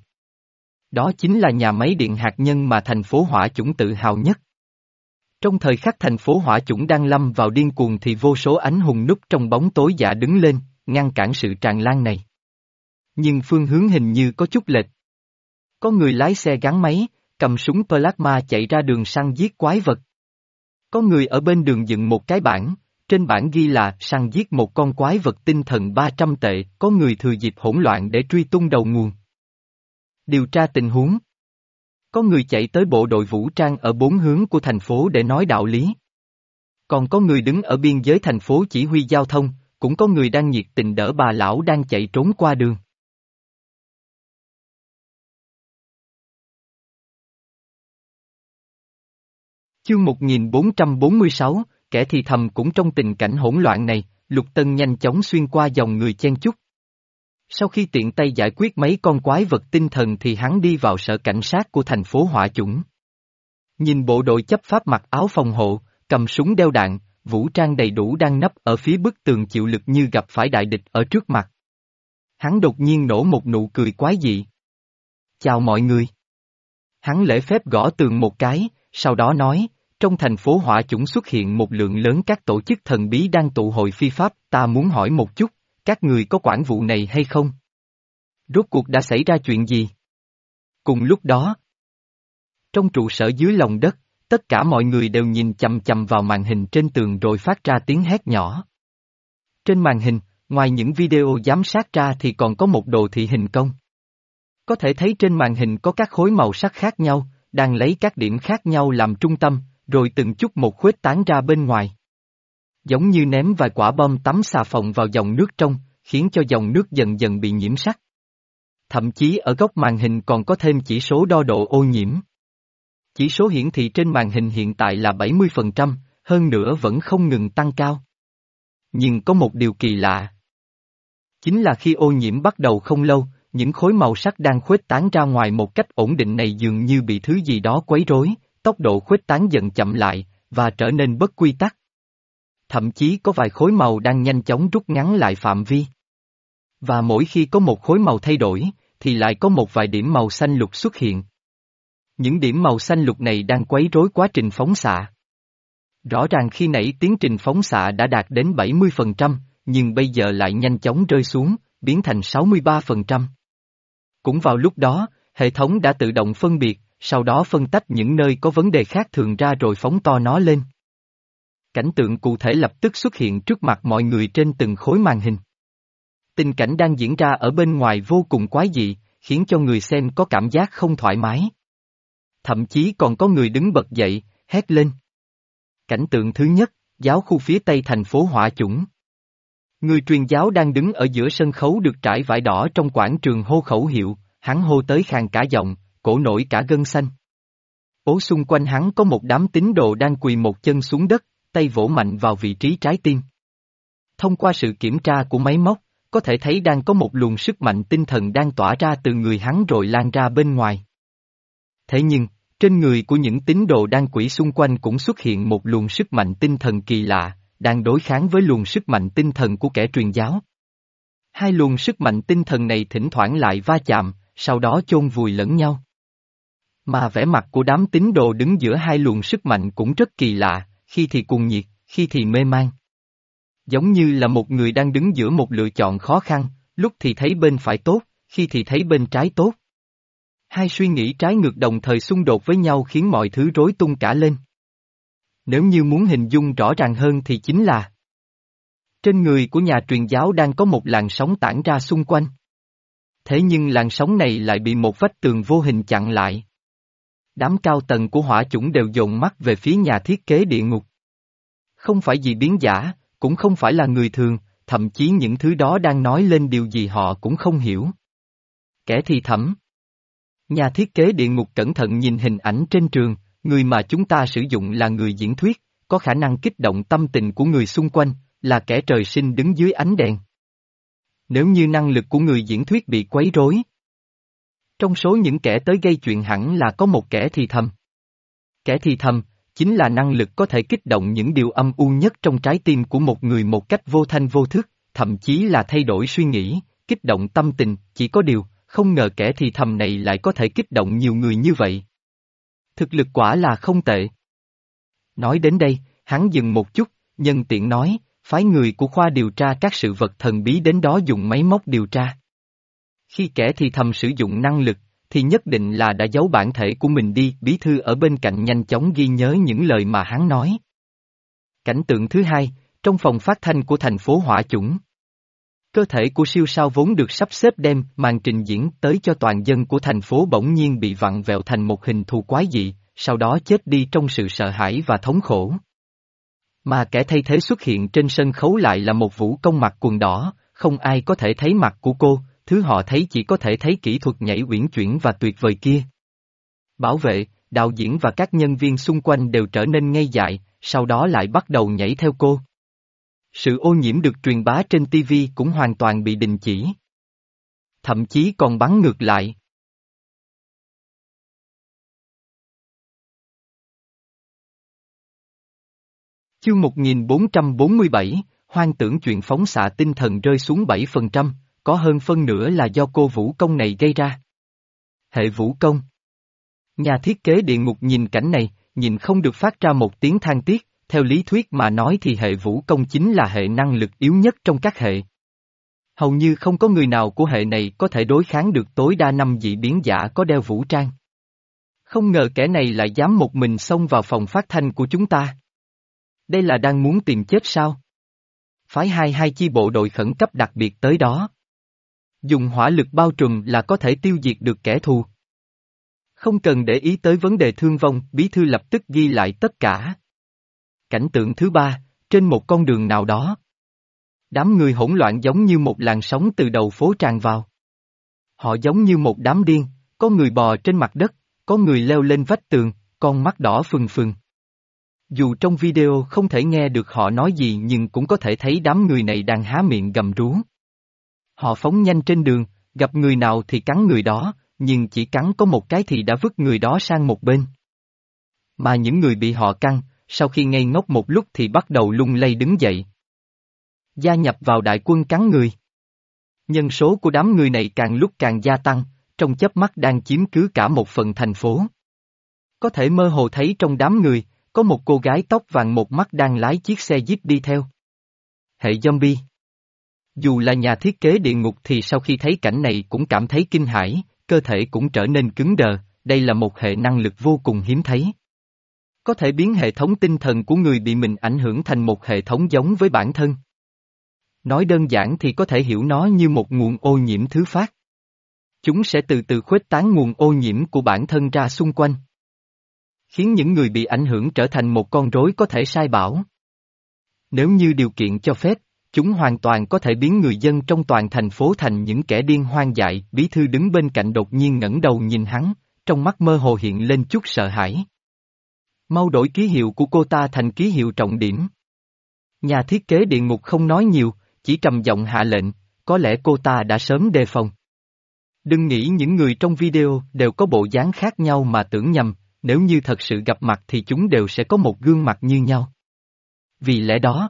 Đó chính là nhà máy điện hạt nhân mà thành phố Hỏa Chủng tự hào nhất. Trong thời khắc thành phố Hỏa Chủng đang lâm vào điên cuồng thì vô số ánh hùng núp trong bóng tối dạ đứng lên, ngăn cản sự tràn lan này. Nhưng phương hướng hình như có chút lệch. Có người lái xe gắn máy, cầm súng plasma chạy ra đường săn giết quái vật. Có người ở bên đường dựng một cái bảng, trên bảng ghi là săn giết một con quái vật tinh thần ba trăm tệ, có người thừa dịp hỗn loạn để truy tung đầu nguồn. Điều tra tình huống. Có người chạy tới bộ đội vũ trang ở bốn hướng của thành phố để nói đạo lý. Còn có người đứng ở biên giới thành phố chỉ huy giao thông, cũng có người đang nhiệt tình đỡ bà lão đang chạy trốn qua đường. Chương một nghìn bốn trăm bốn mươi sáu, kẻ thì thầm cũng trong tình cảnh hỗn loạn này, Lục Tân nhanh chóng xuyên qua dòng người chen chúc. Sau khi tiện tay giải quyết mấy con quái vật tinh thần thì hắn đi vào sở cảnh sát của thành phố Hỏa Chủng. Nhìn bộ đội chấp pháp mặc áo phòng hộ, cầm súng đeo đạn, vũ trang đầy đủ đang nấp ở phía bức tường chịu lực như gặp phải đại địch ở trước mặt. Hắn đột nhiên nổ một nụ cười quái dị. Chào mọi người. Hắn lễ phép gõ tường một cái, sau đó nói, trong thành phố Hỏa Chủng xuất hiện một lượng lớn các tổ chức thần bí đang tụ hội phi pháp, ta muốn hỏi một chút, các người có quản vụ này hay không? Rốt cuộc đã xảy ra chuyện gì? Cùng lúc đó, trong trụ sở dưới lòng đất, tất cả mọi người đều nhìn chằm chằm vào màn hình trên tường rồi phát ra tiếng hét nhỏ. Trên màn hình, ngoài những video giám sát ra thì còn có một đồ thị hình công. Có thể thấy trên màn hình có các khối màu sắc khác nhau, đang lấy các điểm khác nhau làm trung tâm, rồi từng chút một khuếch tán ra bên ngoài. Giống như ném vài quả bom tắm xà phòng vào dòng nước trong, khiến cho dòng nước dần dần bị nhiễm sắc. Thậm chí ở góc màn hình còn có thêm chỉ số đo độ ô nhiễm. Chỉ số hiển thị trên màn hình hiện tại là bảy mươi phần trăm, hơn nữa vẫn không ngừng tăng cao. Nhưng có một điều kỳ lạ. Chính là khi ô nhiễm bắt đầu không lâu, những khối màu sắc đang khuếch tán ra ngoài một cách ổn định này dường như bị thứ gì đó quấy rối, tốc độ khuếch tán dần chậm lại, và trở nên bất quy tắc. Thậm chí có vài khối màu đang nhanh chóng rút ngắn lại phạm vi. Và mỗi khi có một khối màu thay đổi, thì lại có một vài điểm màu xanh lục xuất hiện. Những điểm màu xanh lục này đang quấy rối quá trình phóng xạ. Rõ ràng khi nãy tiến trình phóng xạ đã đạt đến bảy mươi phần trăm, nhưng bây giờ lại nhanh chóng rơi xuống, biến thành sáu mươi ba phần trăm. Cũng vào lúc đó, hệ thống đã tự động phân biệt, sau đó phân tách những nơi có vấn đề khác thường ra rồi phóng to nó lên. Cảnh tượng cụ thể lập tức xuất hiện trước mặt mọi người trên từng khối màn hình. Tình cảnh đang diễn ra ở bên ngoài vô cùng quái dị, khiến cho người xem có cảm giác không thoải mái. Thậm chí còn có người đứng bật dậy, hét lên. Cảnh tượng thứ nhất, giáo khu phía tây thành phố Hỏa Chủng. Người truyền giáo đang đứng ở giữa sân khấu được trải vải đỏ trong quảng trường hô khẩu hiệu, hắn hô tới khàn cả giọng, cổ nổi cả gân xanh. Ố xung quanh hắn có một đám tín đồ đang quỳ một chân xuống đất, tay vỗ mạnh vào vị trí trái tim. Thông qua sự kiểm tra của máy móc, có thể thấy đang có một luồng sức mạnh tinh thần đang tỏa ra từ người hắn rồi lan ra bên ngoài. Thế nhưng, trên người của những tín đồ đan quỷ xung quanh cũng xuất hiện một luồng sức mạnh tinh thần kỳ lạ, đang đối kháng với luồng sức mạnh tinh thần của kẻ truyền giáo. Hai luồng sức mạnh tinh thần này thỉnh thoảng lại va chạm, sau đó chôn vùi lẫn nhau. Mà vẻ mặt của đám tín đồ đứng giữa hai luồng sức mạnh cũng rất kỳ lạ, khi thì cuồng nhiệt, khi thì mê man. Giống như là một người đang đứng giữa một lựa chọn khó khăn, lúc thì thấy bên phải tốt, khi thì thấy bên trái tốt. Hai suy nghĩ trái ngược đồng thời xung đột với nhau khiến mọi thứ rối tung cả lên. Nếu như muốn hình dung rõ ràng hơn thì chính là trên người của nhà truyền giáo đang có một làn sóng tản ra xung quanh. Thế nhưng làn sóng này lại bị một vách tường vô hình chặn lại. Đám cao tầng của hỏa chủng đều dồn mắt về phía nhà thiết kế địa ngục. Không phải gì biến giả, cũng không phải là người thường, thậm chí những thứ đó đang nói lên điều gì họ cũng không hiểu. Kẻ thì thầm. Nhà thiết kế địa ngục cẩn thận nhìn hình ảnh trên trường, người mà chúng ta sử dụng là người diễn thuyết, có khả năng kích động tâm tình của người xung quanh, là kẻ trời sinh đứng dưới ánh đèn. Nếu như năng lực của người diễn thuyết bị quấy rối, trong số những kẻ tới gây chuyện hẳn là có một kẻ thì thầm. Kẻ thì thầm, chính là năng lực có thể kích động những điều âm u nhất trong trái tim của một người một cách vô thanh vô thức, thậm chí là thay đổi suy nghĩ, kích động tâm tình, chỉ có điều, không ngờ kẻ thì thầm này lại có thể kích động nhiều người như vậy. Thực lực quả là không tệ. Nói đến đây, hắn dừng một chút, nhân tiện nói, phái người của khoa điều tra các sự vật thần bí đến đó dùng máy móc điều tra. Khi kẻ thì thầm sử dụng năng lực, thì nhất định là đã giấu bản thể của mình đi, bí thư ở bên cạnh nhanh chóng ghi nhớ những lời mà hắn nói. Cảnh tượng thứ hai, trong phòng phát thanh của thành phố hỏa chủng. Cơ thể của siêu sao vốn được sắp xếp đem màn trình diễn tới cho toàn dân của thành phố bỗng nhiên bị vặn vẹo thành một hình thù quái dị, sau đó chết đi trong sự sợ hãi và thống khổ. Mà kẻ thay thế xuất hiện trên sân khấu lại là một vũ công mặc quần đỏ, không ai có thể thấy mặt của cô, thứ họ thấy chỉ có thể thấy kỹ thuật nhảy uyển chuyển và tuyệt vời kia. Bảo vệ, đạo diễn và các nhân viên xung quanh đều trở nên ngây dại, sau đó lại bắt đầu nhảy theo cô. Sự ô nhiễm được truyền bá trên ti vi cũng hoàn toàn bị đình chỉ. Thậm chí còn bắn ngược lại. Chương một nghìn bốn trăm bốn mươi bảy, hoang tưởng chuyện phóng xạ tinh thần rơi xuống bảy phần trăm, có hơn phân nửa là do cô vũ công này gây ra. Hệ vũ công. Nhà thiết kế địa ngục nhìn cảnh này, nhìn không được phát ra một tiếng than tiếc, theo lý thuyết mà nói thì hệ vũ công chính là hệ năng lực yếu nhất trong các hệ. Hầu như không có người nào của hệ này có thể đối kháng được tối đa năm dị biến giả có đeo vũ trang. Không ngờ kẻ này lại dám một mình xông vào phòng phát thanh của chúng ta. Đây là đang muốn tìm chết sao? Phái hai hai chi bộ đội khẩn cấp đặc biệt tới đó. Dùng hỏa lực bao trùm là có thể tiêu diệt được kẻ thù. Không cần để ý tới vấn đề thương vong, bí thư lập tức ghi lại tất cả. Cảnh tượng thứ ba, trên một con đường nào đó. Đám người hỗn loạn giống như một làn sóng từ đầu phố tràn vào. Họ giống như một đám điên, có người bò trên mặt đất, có người leo lên vách tường, con mắt đỏ phừng phừng. Dù trong video không thể nghe được họ nói gì nhưng cũng có thể thấy đám người này đang há miệng gầm rú. Họ phóng nhanh trên đường, gặp người nào thì cắn người đó, nhưng chỉ cắn có một cái thì đã vứt người đó sang một bên. Mà những người bị họ cắn, sau khi ngây ngốc một lúc thì bắt đầu lung lay đứng dậy. Gia nhập vào đại quân cắn người. Nhân số của đám người này càng lúc càng gia tăng, trong chớp mắt đang chiếm cứ cả một phần thành phố. Có thể mơ hồ thấy trong đám người, có một cô gái tóc vàng một mắt đang lái chiếc xe jeep đi theo. Hệ zombie. Dù là nhà thiết kế địa ngục thì sau khi thấy cảnh này cũng cảm thấy kinh hãi, cơ thể cũng trở nên cứng đờ, đây là một hệ năng lực vô cùng hiếm thấy. Có thể biến hệ thống tinh thần của người bị mình ảnh hưởng thành một hệ thống giống với bản thân. Nói đơn giản thì có thể hiểu nó như một nguồn ô nhiễm thứ phát. Chúng sẽ từ từ khuếch tán nguồn ô nhiễm của bản thân ra xung quanh. Khiến những người bị ảnh hưởng trở thành một con rối có thể sai bảo. Nếu như điều kiện cho phép, chúng hoàn toàn có thể biến người dân trong toàn thành phố thành những kẻ điên hoang dại. Bí thư đứng bên cạnh đột nhiên ngẩng đầu nhìn hắn, trong mắt mơ hồ hiện lên chút sợ hãi. Mau đổi ký hiệu của cô ta thành ký hiệu trọng điểm. Nhà thiết kế địa ngục không nói nhiều, chỉ trầm giọng hạ lệnh, có lẽ cô ta đã sớm đề phòng. Đừng nghĩ những người trong video đều có bộ dáng khác nhau mà tưởng nhầm, nếu như thật sự gặp mặt thì chúng đều sẽ có một gương mặt như nhau. Vì lẽ đó,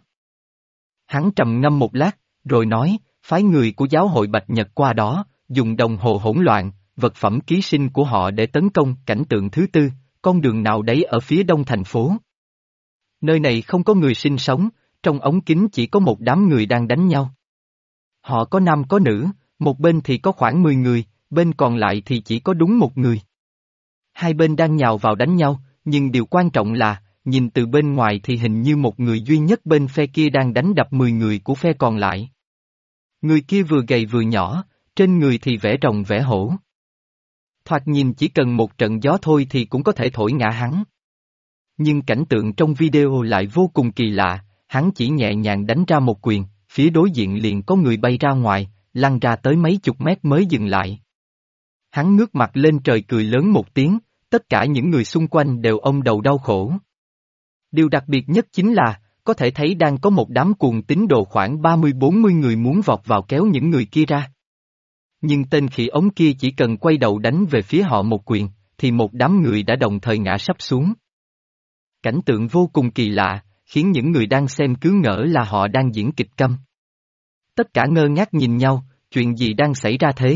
hắn trầm ngâm một lát, rồi nói, phái người của giáo hội Bạch Nhật qua đó, dùng đồng hồ hỗn loạn, vật phẩm ký sinh của họ để tấn công cảnh tượng thứ tư, con đường nào đấy ở phía đông thành phố. Nơi này không có người sinh sống, trong ống kính chỉ có một đám người đang đánh nhau. Họ có nam có nữ, một bên thì có khoảng mười người, bên còn lại thì chỉ có đúng một người. Hai bên đang nhào vào đánh nhau, nhưng điều quan trọng là, nhìn từ bên ngoài thì hình như một người duy nhất bên phe kia đang đánh đập mười người của phe còn lại. Người kia vừa gầy vừa nhỏ, trên người thì vẽ rồng vẽ hổ. Thoạt nhìn chỉ cần một trận gió thôi thì cũng có thể thổi ngã hắn. Nhưng cảnh tượng trong video lại vô cùng kỳ lạ, hắn chỉ nhẹ nhàng đánh ra một quyền, phía đối diện liền có người bay ra ngoài, lăn ra tới mấy chục mét mới dừng lại. Hắn ngước mặt lên trời cười lớn một tiếng, tất cả những người xung quanh đều ôm đầu đau khổ. Điều đặc biệt nhất chính là, có thể thấy đang có một đám cuồng tín đồ khoảng ba mươi bốn mươi người muốn vọt vào kéo những người kia ra. Nhưng tên khỉ ống kia chỉ cần quay đầu đánh về phía họ một quyền, thì một đám người đã đồng thời ngã sắp xuống. Cảnh tượng vô cùng kỳ lạ, khiến những người đang xem cứ ngỡ là họ đang diễn kịch câm. Tất cả ngơ ngác nhìn nhau, chuyện gì đang xảy ra thế?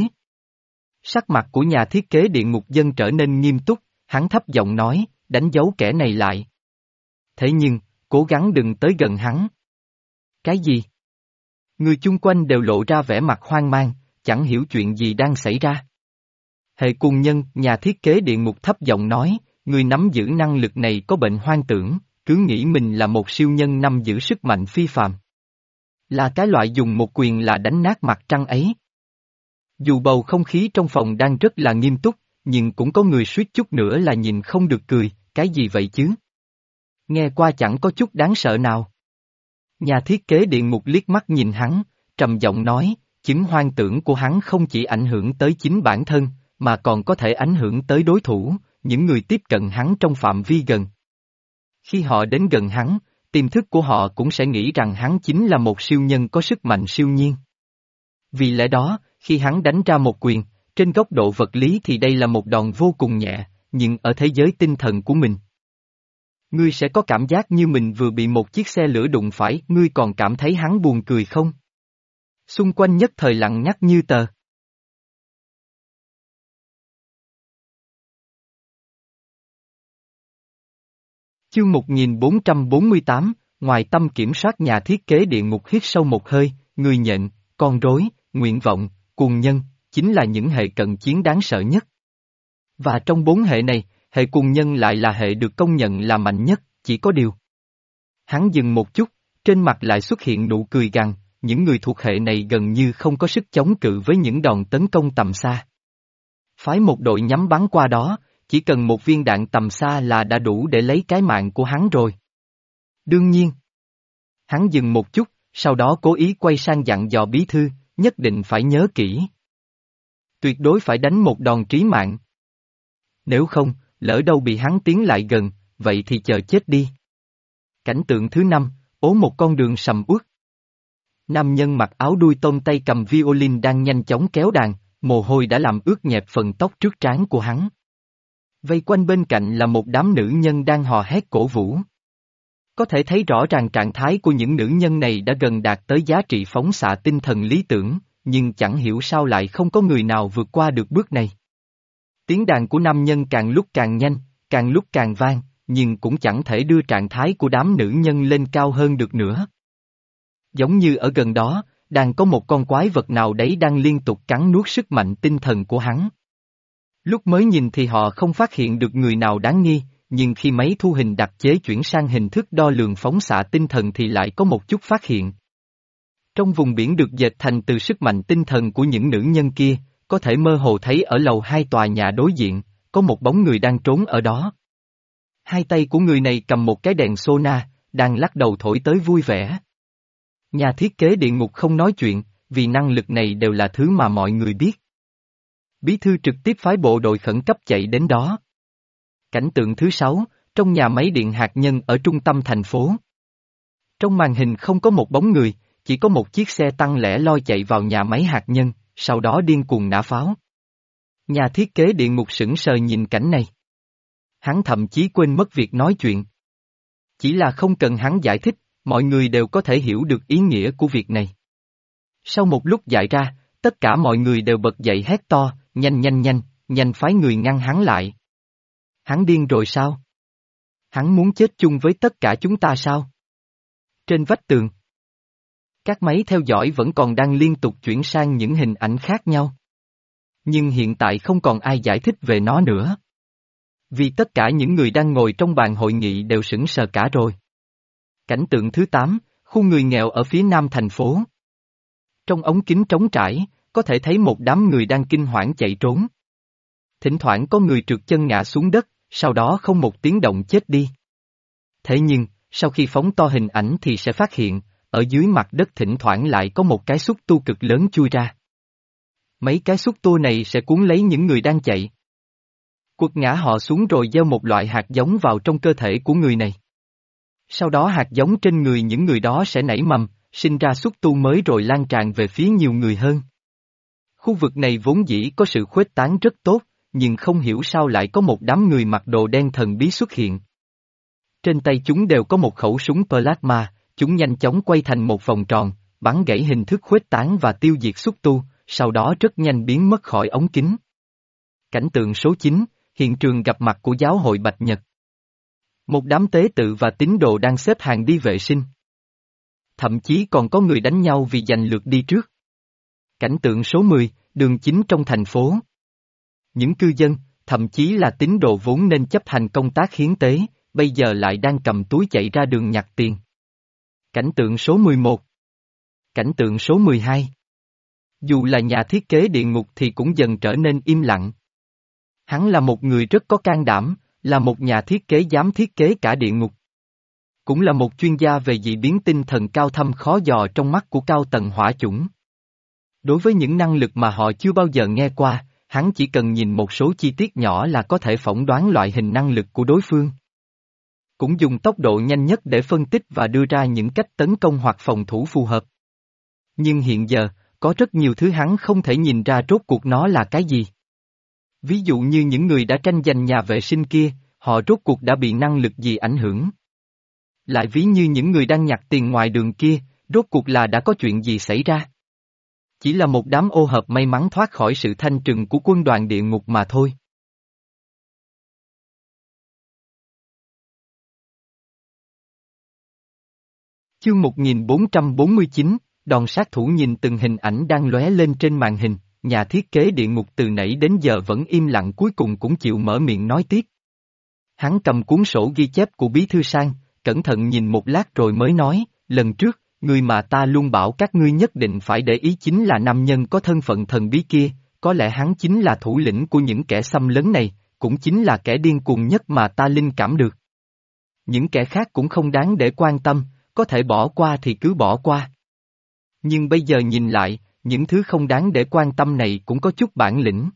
Sắc mặt của nhà thiết kế địa ngục dân trở nên nghiêm túc, hắn thấp giọng nói, đánh dấu kẻ này lại. Thế nhưng, cố gắng đừng tới gần hắn. Cái gì? Người chung quanh đều lộ ra vẻ mặt hoang mang, chẳng hiểu chuyện gì đang xảy ra. Hệ cùng nhân, nhà thiết kế địa ngục thấp giọng nói, người nắm giữ năng lực này có bệnh hoang tưởng, cứ nghĩ mình là một siêu nhân nắm giữ sức mạnh phi phàm. Là cái loại dùng một quyền là đánh nát mặt trăng ấy. Dù bầu không khí trong phòng đang rất là nghiêm túc, nhưng cũng có người suýt chút nữa là nhìn không được cười, cái gì vậy chứ? Nghe qua chẳng có chút đáng sợ nào. Nhà thiết kế địa ngục liếc mắt nhìn hắn, trầm giọng nói, chứng hoang tưởng của hắn không chỉ ảnh hưởng tới chính bản thân, mà còn có thể ảnh hưởng tới đối thủ, những người tiếp cận hắn trong phạm vi gần. Khi họ đến gần hắn, tiềm thức của họ cũng sẽ nghĩ rằng hắn chính là một siêu nhân có sức mạnh siêu nhiên. Vì lẽ đó, khi hắn đánh ra một quyền, trên góc độ vật lý thì đây là một đòn vô cùng nhẹ, nhưng ở thế giới tinh thần của mình, ngươi sẽ có cảm giác như mình vừa bị một chiếc xe lửa đụng phải, ngươi còn cảm thấy hắn buồn cười không? Xung quanh nhất thời lặng ngắt như tờ. Chương một nghìn bốn trăm bốn mươi tám, ngoài tâm kiểm soát nhà thiết kế địa ngục hít sâu một hơi, người nhện, con rối, nguyện vọng, cuồng nhân, chính là những hệ cận chiến đáng sợ nhất. Và trong bốn hệ này, hệ cuồng nhân lại là hệ được công nhận là mạnh nhất, chỉ có điều. Hắn dừng một chút, trên mặt lại xuất hiện nụ cười gằn, những người thuộc hệ này gần như không có sức chống cự với những đòn tấn công tầm xa. Phái một đội nhắm bắn qua đó, chỉ cần một viên đạn tầm xa là đã đủ để lấy cái mạng của hắn rồi. Đương nhiên. Hắn dừng một chút, sau đó cố ý quay sang dặn dò bí thư, nhất định phải nhớ kỹ. Tuyệt đối phải đánh một đòn trí mạng. Nếu không, lỡ đâu bị hắn tiến lại gần, vậy thì chờ chết đi. Cảnh tượng thứ năm, ố một con đường sầm uất. Nam nhân mặc áo đuôi tôm tay cầm violin đang nhanh chóng kéo đàn, mồ hôi đã làm ướt nhẹp phần tóc trước trán của hắn. Vây quanh bên cạnh là một đám nữ nhân đang hò hét cổ vũ. Có thể thấy rõ ràng trạng thái của những nữ nhân này đã gần đạt tới giá trị phóng xạ tinh thần lý tưởng, nhưng chẳng hiểu sao lại không có người nào vượt qua được bước này. Tiếng đàn của nam nhân càng lúc càng nhanh, càng lúc càng vang, nhưng cũng chẳng thể đưa trạng thái của đám nữ nhân lên cao hơn được nữa. Giống như ở gần đó, đang có một con quái vật nào đấy đang liên tục cắn nuốt sức mạnh tinh thần của hắn. Lúc mới nhìn thì họ không phát hiện được người nào đáng nghi, nhưng khi máy thu hình đặc chế chuyển sang hình thức đo lường phóng xạ tinh thần thì lại có một chút phát hiện. Trong vùng biển được dệt thành từ sức mạnh tinh thần của những nữ nhân kia, có thể mơ hồ thấy ở lầu hai tòa nhà đối diện, có một bóng người đang trốn ở đó. Hai tay của người này cầm một cái đèn sona, đang lắc đầu thổi tới vui vẻ. Nhà thiết kế địa ngục không nói chuyện, vì năng lực này đều là thứ mà mọi người biết. Bí thư trực tiếp phái bộ đội khẩn cấp chạy đến đó. Cảnh tượng thứ sáu, Trong nhà máy điện hạt nhân ở trung tâm thành phố. Trong màn hình không có một bóng người, chỉ có một chiếc xe tăng lẻ loi chạy vào nhà máy hạt nhân, sau đó điên cuồng nã pháo. Nhà thiết kế địa ngục sững sờ nhìn cảnh này. Hắn thậm chí quên mất việc nói chuyện. Chỉ là không cần hắn giải thích, mọi người đều có thể hiểu được ý nghĩa của việc này. Sau một lúc giải ra, tất cả mọi người đều bật dậy hét to, nhanh nhanh nhanh, nhanh phái người ngăn hắn lại. Hắn điên rồi sao? Hắn muốn chết chung với tất cả chúng ta sao? Trên vách tường, các máy theo dõi vẫn còn đang liên tục chuyển sang những hình ảnh khác nhau. Nhưng hiện tại không còn ai giải thích về nó nữa. Vì tất cả những người đang ngồi trong bàn hội nghị đều sững sờ cả rồi. Cảnh tượng thứ tám, khu người nghèo ở phía nam thành phố. Trong ống kính trống trải, có thể thấy một đám người đang kinh hoảng chạy trốn. Thỉnh thoảng có người trượt chân ngã xuống đất, sau đó không một tiếng động chết đi. Thế nhưng, sau khi phóng to hình ảnh thì sẽ phát hiện, ở dưới mặt đất thỉnh thoảng lại có một cái xúc tu cực lớn chui ra. Mấy cái xúc tu này sẽ cuốn lấy những người đang chạy. Quật ngã họ xuống rồi gieo một loại hạt giống vào trong cơ thể của người này. Sau đó hạt giống trên người những người đó sẽ nảy mầm, sinh ra xúc tu mới rồi lan tràn về phía nhiều người hơn. Khu vực này vốn dĩ có sự khuếch tán rất tốt, nhưng không hiểu sao lại có một đám người mặc đồ đen thần bí xuất hiện. Trên tay chúng đều có một khẩu súng plasma, chúng nhanh chóng quay thành một vòng tròn, bắn gãy hình thức khuếch tán và tiêu diệt xúc tu, sau đó rất nhanh biến mất khỏi ống kính. Cảnh tượng số chín, hiện trường gặp mặt của giáo hội Bạch Nhật. Một đám tế tự và tín đồ đang xếp hàng đi vệ sinh. Thậm chí còn có người đánh nhau vì giành lượt đi trước. Cảnh tượng số mười, đường chính trong thành phố. Những cư dân, thậm chí là tín đồ vốn nên chấp hành công tác hiến tế, bây giờ lại đang cầm túi chạy ra đường nhặt tiền. Cảnh tượng số mười một. Cảnh tượng số mười hai. Dù là nhà thiết kế địa ngục thì cũng dần trở nên im lặng. Hắn là một người rất có can đảm, là một nhà thiết kế dám thiết kế cả địa ngục. Cũng là một chuyên gia về dị biến tinh thần cao thâm khó dò trong mắt của cao tầng hỏa chủng. Đối với những năng lực mà họ chưa bao giờ nghe qua, hắn chỉ cần nhìn một số chi tiết nhỏ là có thể phỏng đoán loại hình năng lực của đối phương. Cũng dùng tốc độ nhanh nhất để phân tích và đưa ra những cách tấn công hoặc phòng thủ phù hợp. Nhưng hiện giờ, có rất nhiều thứ hắn không thể nhìn ra rốt cuộc nó là cái gì. Ví dụ như những người đã tranh giành nhà vệ sinh kia, họ rốt cuộc đã bị năng lực gì ảnh hưởng. Lại ví như những người đang nhặt tiền ngoài đường kia, rốt cuộc là đã có chuyện gì xảy ra. Chỉ là một đám ô hợp may mắn thoát khỏi sự thanh trừng của quân đoàn địa ngục mà thôi. Chương một nghìn bốn trăm bốn mươi chín, đòn sát thủ nhìn từng hình ảnh đang lóe lên trên màn hình, nhà thiết kế địa ngục từ nãy đến giờ vẫn im lặng cuối cùng cũng chịu mở miệng nói tiếp. Hắn cầm cuốn sổ ghi chép của bí thư Sang, cẩn thận nhìn một lát rồi mới nói, lần trước, người mà ta luôn bảo các ngươi nhất định phải để ý chính là nam nhân có thân phận thần bí kia, có lẽ hắn chính là thủ lĩnh của những kẻ xâm lấn này, cũng chính là kẻ điên cuồng nhất mà ta linh cảm được. Những kẻ khác cũng không đáng để quan tâm, có thể bỏ qua thì cứ bỏ qua. Nhưng bây giờ nhìn lại, những thứ không đáng để quan tâm này cũng có chút bản lĩnh.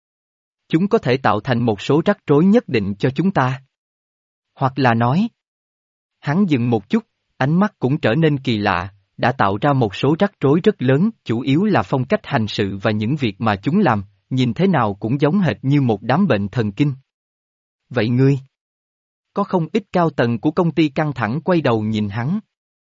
Chúng có thể tạo thành một số rắc rối nhất định cho chúng ta. Hoặc là nói. Hắn dừng một chút, ánh mắt cũng trở nên kỳ lạ, đã tạo ra một số rắc rối rất lớn, chủ yếu là phong cách hành sự và những việc mà chúng làm, nhìn thế nào cũng giống hệt như một đám bệnh thần kinh. Vậy ngươi? Có không ít cao tầng của công ty căng thẳng quay đầu nhìn hắn.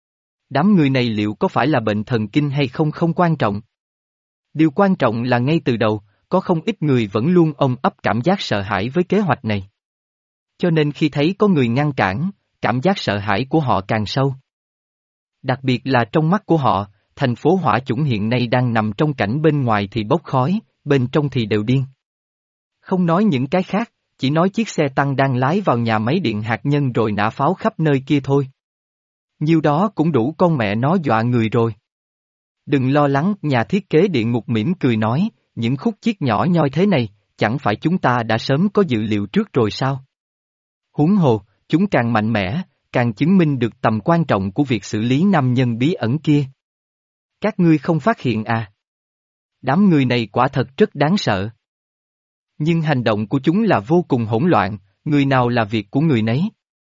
Đám người này liệu có phải là bệnh thần kinh hay không không quan trọng. Điều quan trọng là ngay từ đầu, có không ít người vẫn luôn ôm ấp cảm giác sợ hãi với kế hoạch này. Cho nên khi thấy có người ngăn cản, cảm giác sợ hãi của họ càng sâu. Đặc biệt là trong mắt của họ, thành phố hỏa chủng hiện nay đang nằm trong cảnh bên ngoài thì bốc khói, bên trong thì đều điên. Không nói những cái khác, chỉ nói chiếc xe tăng đang lái vào nhà máy điện hạt nhân rồi nã pháo khắp nơi kia thôi. Nhiêu đó cũng đủ con mẹ nó dọa người rồi. Đừng lo lắng, nhà thiết kế địa ngục mỉm cười nói, những khúc chiết nhỏ nhoi thế này, chẳng phải chúng ta đã sớm có dự liệu trước rồi sao? Huống hồ, chúng càng mạnh mẽ, càng chứng minh được tầm quan trọng của việc xử lý nam nhân bí ẩn kia. Các ngươi không phát hiện à? Đám người này quả thật rất đáng sợ. Nhưng hành động của chúng là vô cùng hỗn loạn, người nào là việc của người nấy.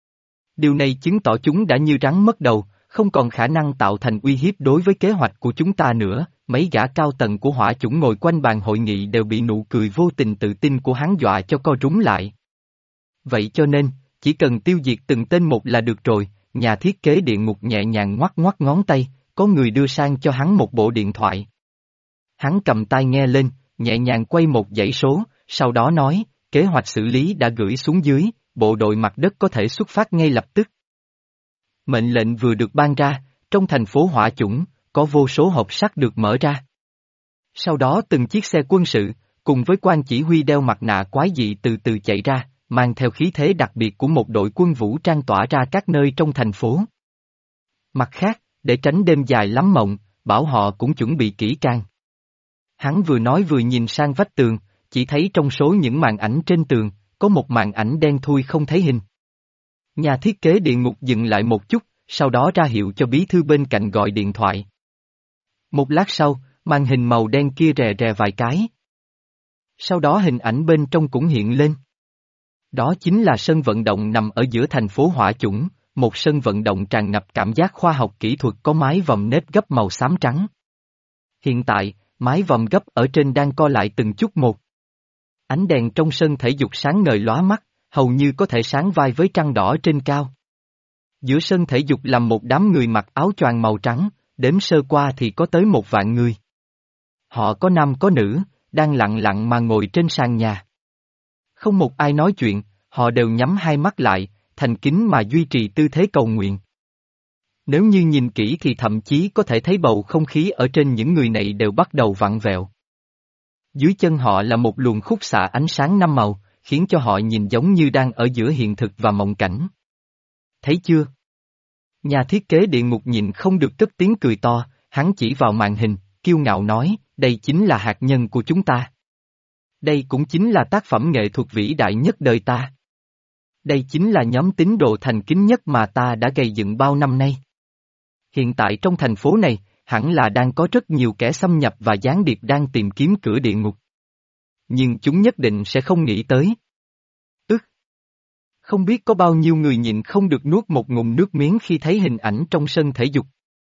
Điều này chứng tỏ chúng đã như rắn mất đầu, không còn khả năng tạo thành uy hiếp đối với kế hoạch của chúng ta nữa. Mấy gã cao tầng của hỏa chủng ngồi quanh bàn hội nghị đều bị nụ cười vô tình tự tin của hắn dọa cho co rúm lại. Vậy cho nên, chỉ cần tiêu diệt từng tên một là được rồi. Nhà thiết kế địa ngục nhẹ nhàng ngoắc ngoắc ngón tay, có người đưa sang cho hắn một bộ điện thoại. Hắn cầm tai nghe lên, nhẹ nhàng quay một dãy số, sau đó nói, kế hoạch xử lý đã gửi xuống dưới, bộ đội mặt đất có thể xuất phát ngay lập tức. Mệnh lệnh vừa được ban ra, trong thành phố hỏa chủng, có vô số hộp sắt được mở ra. Sau đó từng chiếc xe quân sự, cùng với quan chỉ huy đeo mặt nạ quái dị từ từ chạy ra, mang theo khí thế đặc biệt của một đội quân vũ trang tỏa ra các nơi trong thành phố. Mặt khác, để tránh đêm dài lắm mộng, bảo họ cũng chuẩn bị kỹ càng. Hắn vừa nói vừa nhìn sang vách tường, chỉ thấy trong số những màn ảnh trên tường, có một màn ảnh đen thui không thấy hình. Nhà thiết kế địa ngục dừng lại một chút, sau đó ra hiệu cho bí thư bên cạnh gọi điện thoại. Một lát sau, màn hình màu đen kia rè rè vài cái. Sau đó hình ảnh bên trong cũng hiện lên. Đó chính là sân vận động nằm ở giữa thành phố hỏa chủng, một sân vận động tràn ngập cảm giác khoa học kỹ thuật có mái vòm nếp gấp màu xám trắng. Hiện tại, mái vòm gấp ở trên đang co lại từng chút một. Ánh đèn trong sân thể dục sáng ngời lóa mắt, hầu như có thể sáng vai với trăng đỏ trên cao. Giữa sân thể dục là một đám người mặc áo choàng màu trắng, đếm sơ qua thì có tới một vạn người. Họ có nam có nữ, đang lặng lặng mà ngồi trên sàn nhà. Không một ai nói chuyện, họ đều nhắm hai mắt lại, thành kính mà duy trì tư thế cầu nguyện. Nếu như nhìn kỹ thì thậm chí có thể thấy bầu không khí ở trên những người này đều bắt đầu vặn vẹo. Dưới chân họ là một luồng khúc xạ ánh sáng năm màu, khiến cho họ nhìn giống như đang ở giữa hiện thực và mộng cảnh. Thấy chưa? Nhà thiết kế địa ngục nhìn không được cất tiếng cười to, hắn chỉ vào màn hình, kiêu ngạo nói, đây chính là hạt nhân của chúng ta. Đây cũng chính là tác phẩm nghệ thuật vĩ đại nhất đời ta. Đây chính là nhóm tín đồ thành kính nhất mà ta đã gây dựng bao năm nay. Hiện tại trong thành phố này, hẳn là đang có rất nhiều kẻ xâm nhập và gián điệp đang tìm kiếm cửa địa ngục. Nhưng chúng nhất định sẽ không nghĩ tới. Ức! Không biết có bao nhiêu người nhịn không được nuốt một ngụm nước miếng khi thấy hình ảnh trong sân thể dục.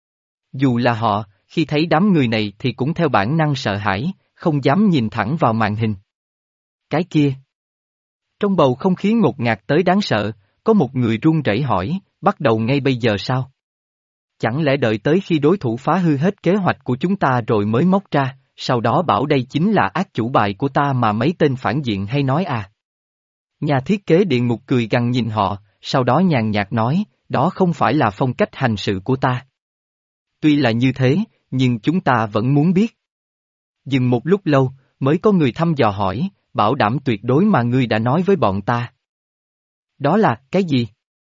Dù là họ, khi thấy đám người này thì cũng theo bản năng sợ hãi, không dám nhìn thẳng vào màn hình. Cái kia! Trong bầu không khí ngột ngạt tới đáng sợ, có một người run rẩy hỏi, bắt đầu ngay bây giờ sao? Chẳng lẽ đợi tới khi đối thủ phá hư hết kế hoạch của chúng ta rồi mới móc ra, sau đó bảo đây chính là ác chủ bài của ta mà mấy tên phản diện hay nói à? Nhà thiết kế địa ngục cười gằn nhìn họ, sau đó nhàn nhạt nói, đó không phải là phong cách hành sự của ta. Tuy là như thế, nhưng chúng ta vẫn muốn biết. Dừng một lúc lâu, mới có người thăm dò hỏi, bảo đảm tuyệt đối mà ngươi đã nói với bọn ta. Đó là, cái gì?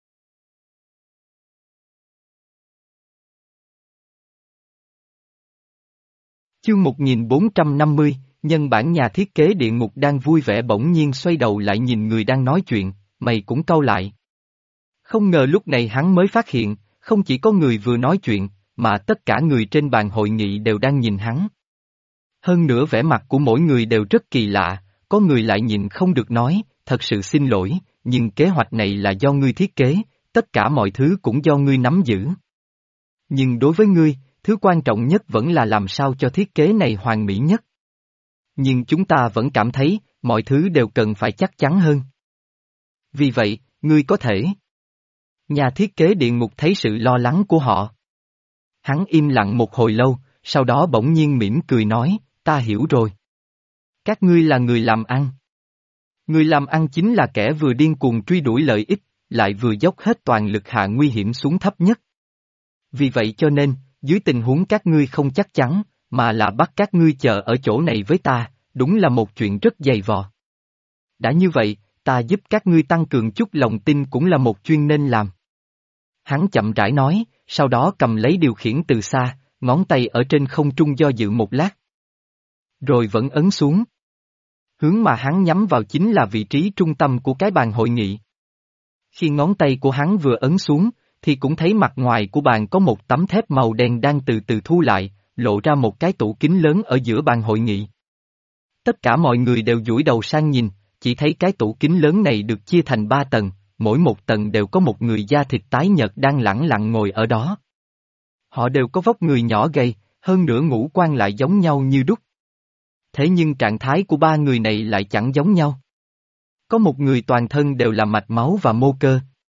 Chương một nghìn bốn trăm năm mươi, nhân bản nhà thiết kế địa ngục đang vui vẻ bỗng nhiên xoay đầu lại nhìn người đang nói chuyện, mày cũng cau lại. Không ngờ lúc này hắn mới phát hiện, không chỉ có người vừa nói chuyện, mà tất cả người trên bàn hội nghị đều đang nhìn hắn. Hơn nữa vẻ mặt của mỗi người đều rất kỳ lạ, có người lại nhìn không được nói, thật sự xin lỗi, nhưng kế hoạch này là do ngươi thiết kế, tất cả mọi thứ cũng do ngươi nắm giữ. Nhưng đối với ngươi, thứ quan trọng nhất vẫn là làm sao cho thiết kế này hoàn mỹ nhất. Nhưng chúng ta vẫn cảm thấy, mọi thứ đều cần phải chắc chắn hơn. Vì vậy, ngươi có thể. Nhà thiết kế địa ngục thấy sự lo lắng của họ. Hắn im lặng một hồi lâu, sau đó bỗng nhiên mỉm cười nói, ta hiểu rồi. Các ngươi là người làm ăn. Người làm ăn chính là kẻ vừa điên cuồng truy đuổi lợi ích, lại vừa dốc hết toàn lực hạ nguy hiểm xuống thấp nhất. Vì vậy cho nên, dưới tình huống các ngươi không chắc chắn, mà là bắt các ngươi chờ ở chỗ này với ta, đúng là một chuyện rất dày vò. Đã như vậy, ta giúp các ngươi tăng cường chút lòng tin cũng là một chuyên nên làm. Hắn chậm rãi nói, sau đó cầm lấy điều khiển từ xa, ngón tay ở trên không trung do dự một lát. Rồi vẫn ấn xuống. Hướng mà hắn nhắm vào chính là vị trí trung tâm của cái bàn hội nghị. Khi ngón tay của hắn vừa ấn xuống, thì cũng thấy mặt ngoài của bàn có một tấm thép màu đen đang từ từ thu lại, lộ ra một cái tủ kính lớn ở giữa bàn hội nghị. Tất cả mọi người đều dụi đầu sang nhìn, chỉ thấy cái tủ kính lớn này được chia thành ba tầng, mỗi một tầng đều có một người da thịt tái nhợt đang lẳng lặng ngồi ở đó. Họ đều có vóc người nhỏ gầy, hơn nữa ngũ quan lại giống nhau như đúc. Thế nhưng trạng thái của ba người này lại chẳng giống nhau. Có một người toàn thân đều là mạch máu và mô cơ.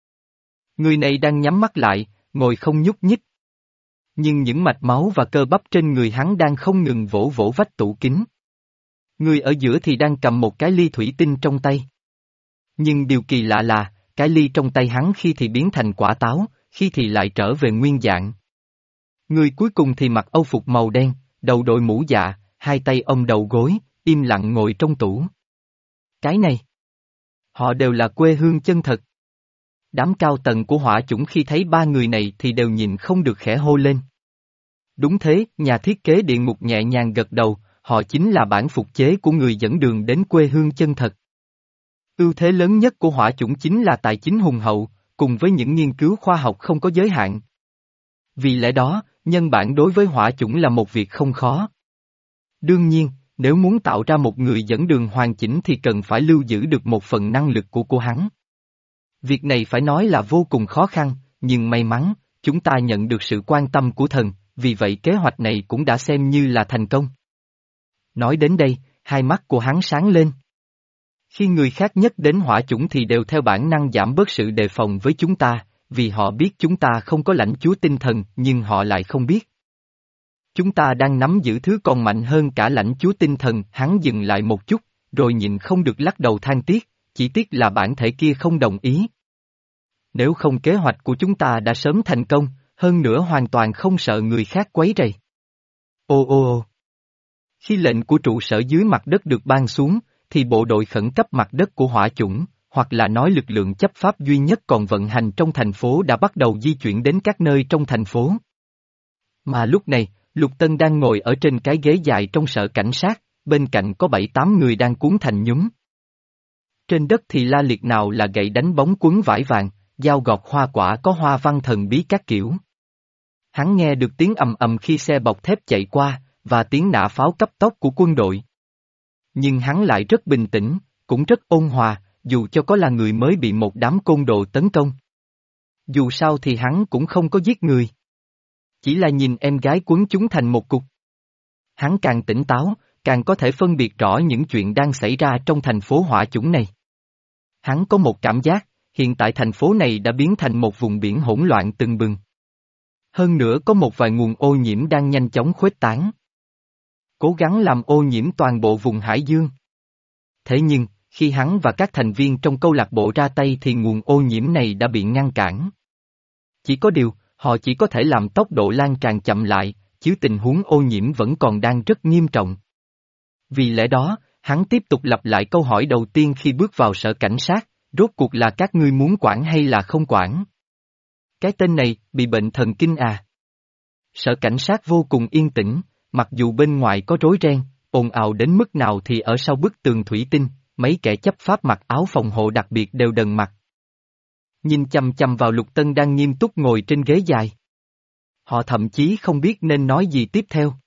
Người này đang nhắm mắt lại, ngồi không nhúc nhích. Nhưng những mạch máu và cơ bắp trên người hắn đang không ngừng vỗ vỗ vách tủ kính. Người ở giữa thì đang cầm một cái ly thủy tinh trong tay. Nhưng điều kỳ lạ là, cái ly trong tay hắn khi thì biến thành quả táo, khi thì lại trở về nguyên dạng. Người cuối cùng thì mặc âu phục màu đen, đầu đội mũ dạ, hai tay ôm đầu gối, im lặng ngồi trong tủ. Cái này, họ đều là quê hương chân thật. Đám cao tầng của hỏa chủng khi thấy ba người này thì đều nhìn không được khẽ hô lên. Đúng thế, nhà thiết kế địa ngục nhẹ nhàng gật đầu, họ chính là bản phục chế của người dẫn đường đến quê hương chân thật. Ưu thế lớn nhất của hỏa chủng chính là tài chính hùng hậu, cùng với những nghiên cứu khoa học không có giới hạn. Vì lẽ đó, nhân bản đối với hỏa chủng là một việc không khó. Đương nhiên, nếu muốn tạo ra một người dẫn đường hoàn chỉnh thì cần phải lưu giữ được một phần năng lực của cô hắn. Việc này phải nói là vô cùng khó khăn, nhưng may mắn, chúng ta nhận được sự quan tâm của thần, vì vậy kế hoạch này cũng đã xem như là thành công. Nói đến đây, hai mắt của hắn sáng lên. Khi người khác nhắc đến hỏa chủng thì đều theo bản năng giảm bớt sự đề phòng với chúng ta, vì họ biết chúng ta không có lãnh chúa tinh thần nhưng họ lại không biết. Chúng ta đang nắm giữ thứ còn mạnh hơn cả lãnh chúa tinh thần. Hắn dừng lại một chút, rồi nhịn không được lắc đầu than tiếc, chỉ tiếc là bản thể kia không đồng ý. Nếu không kế hoạch của chúng ta đã sớm thành công, hơn nữa hoàn toàn không sợ người khác quấy rầy. Ô ô ô. Khi lệnh của trụ sở dưới mặt đất được ban xuống, thì bộ đội khẩn cấp mặt đất của hỏa chủng, hoặc là nói lực lượng chấp pháp duy nhất còn vận hành trong thành phố đã bắt đầu di chuyển đến các nơi trong thành phố. Mà lúc này, Lục Tân đang ngồi ở trên cái ghế dài trong sở cảnh sát, bên cạnh có bảy tám người đang cuốn thành nhúm. Trên đất thì la liệt nào là gậy đánh bóng quấn vải vàng, dao gọt hoa quả có hoa văn thần bí các kiểu. Hắn nghe được tiếng ầm ầm khi xe bọc thép chạy qua, và tiếng nã pháo cấp tốc của quân đội. Nhưng hắn lại rất bình tĩnh, cũng rất ôn hòa, dù cho có là người mới bị một đám côn đồ tấn công. Dù sao thì hắn cũng không có giết người. Chỉ là nhìn em gái quấn chúng thành một cục. Hắn càng tỉnh táo, càng có thể phân biệt rõ những chuyện đang xảy ra trong thành phố hỏa chủng này. Hắn có một cảm giác, hiện tại thành phố này đã biến thành một vùng biển hỗn loạn tưng bừng. Hơn nữa có một vài nguồn ô nhiễm đang nhanh chóng khuếch tán. Cố gắng làm ô nhiễm toàn bộ vùng Hải Dương. Thế nhưng, khi hắn và các thành viên trong câu lạc bộ ra tay thì nguồn ô nhiễm này đã bị ngăn cản. Chỉ có điều, họ chỉ có thể làm tốc độ lan tràn chậm lại, chứ tình huống ô nhiễm vẫn còn đang rất nghiêm trọng. Vì lẽ đó, hắn tiếp tục lặp lại câu hỏi đầu tiên khi bước vào sở cảnh sát, rốt cuộc là các ngươi muốn quản hay là không quản? Cái tên này, bị bệnh thần kinh à? Sở cảnh sát vô cùng yên tĩnh, mặc dù bên ngoài có rối ren, ồn ào đến mức nào thì ở sau bức tường thủy tinh, mấy kẻ chấp pháp mặc áo phòng hộ đặc biệt đều đần mặt. Nhìn chằm chằm vào Lục Tân đang nghiêm túc ngồi trên ghế dài. Họ thậm chí không biết nên nói gì tiếp theo.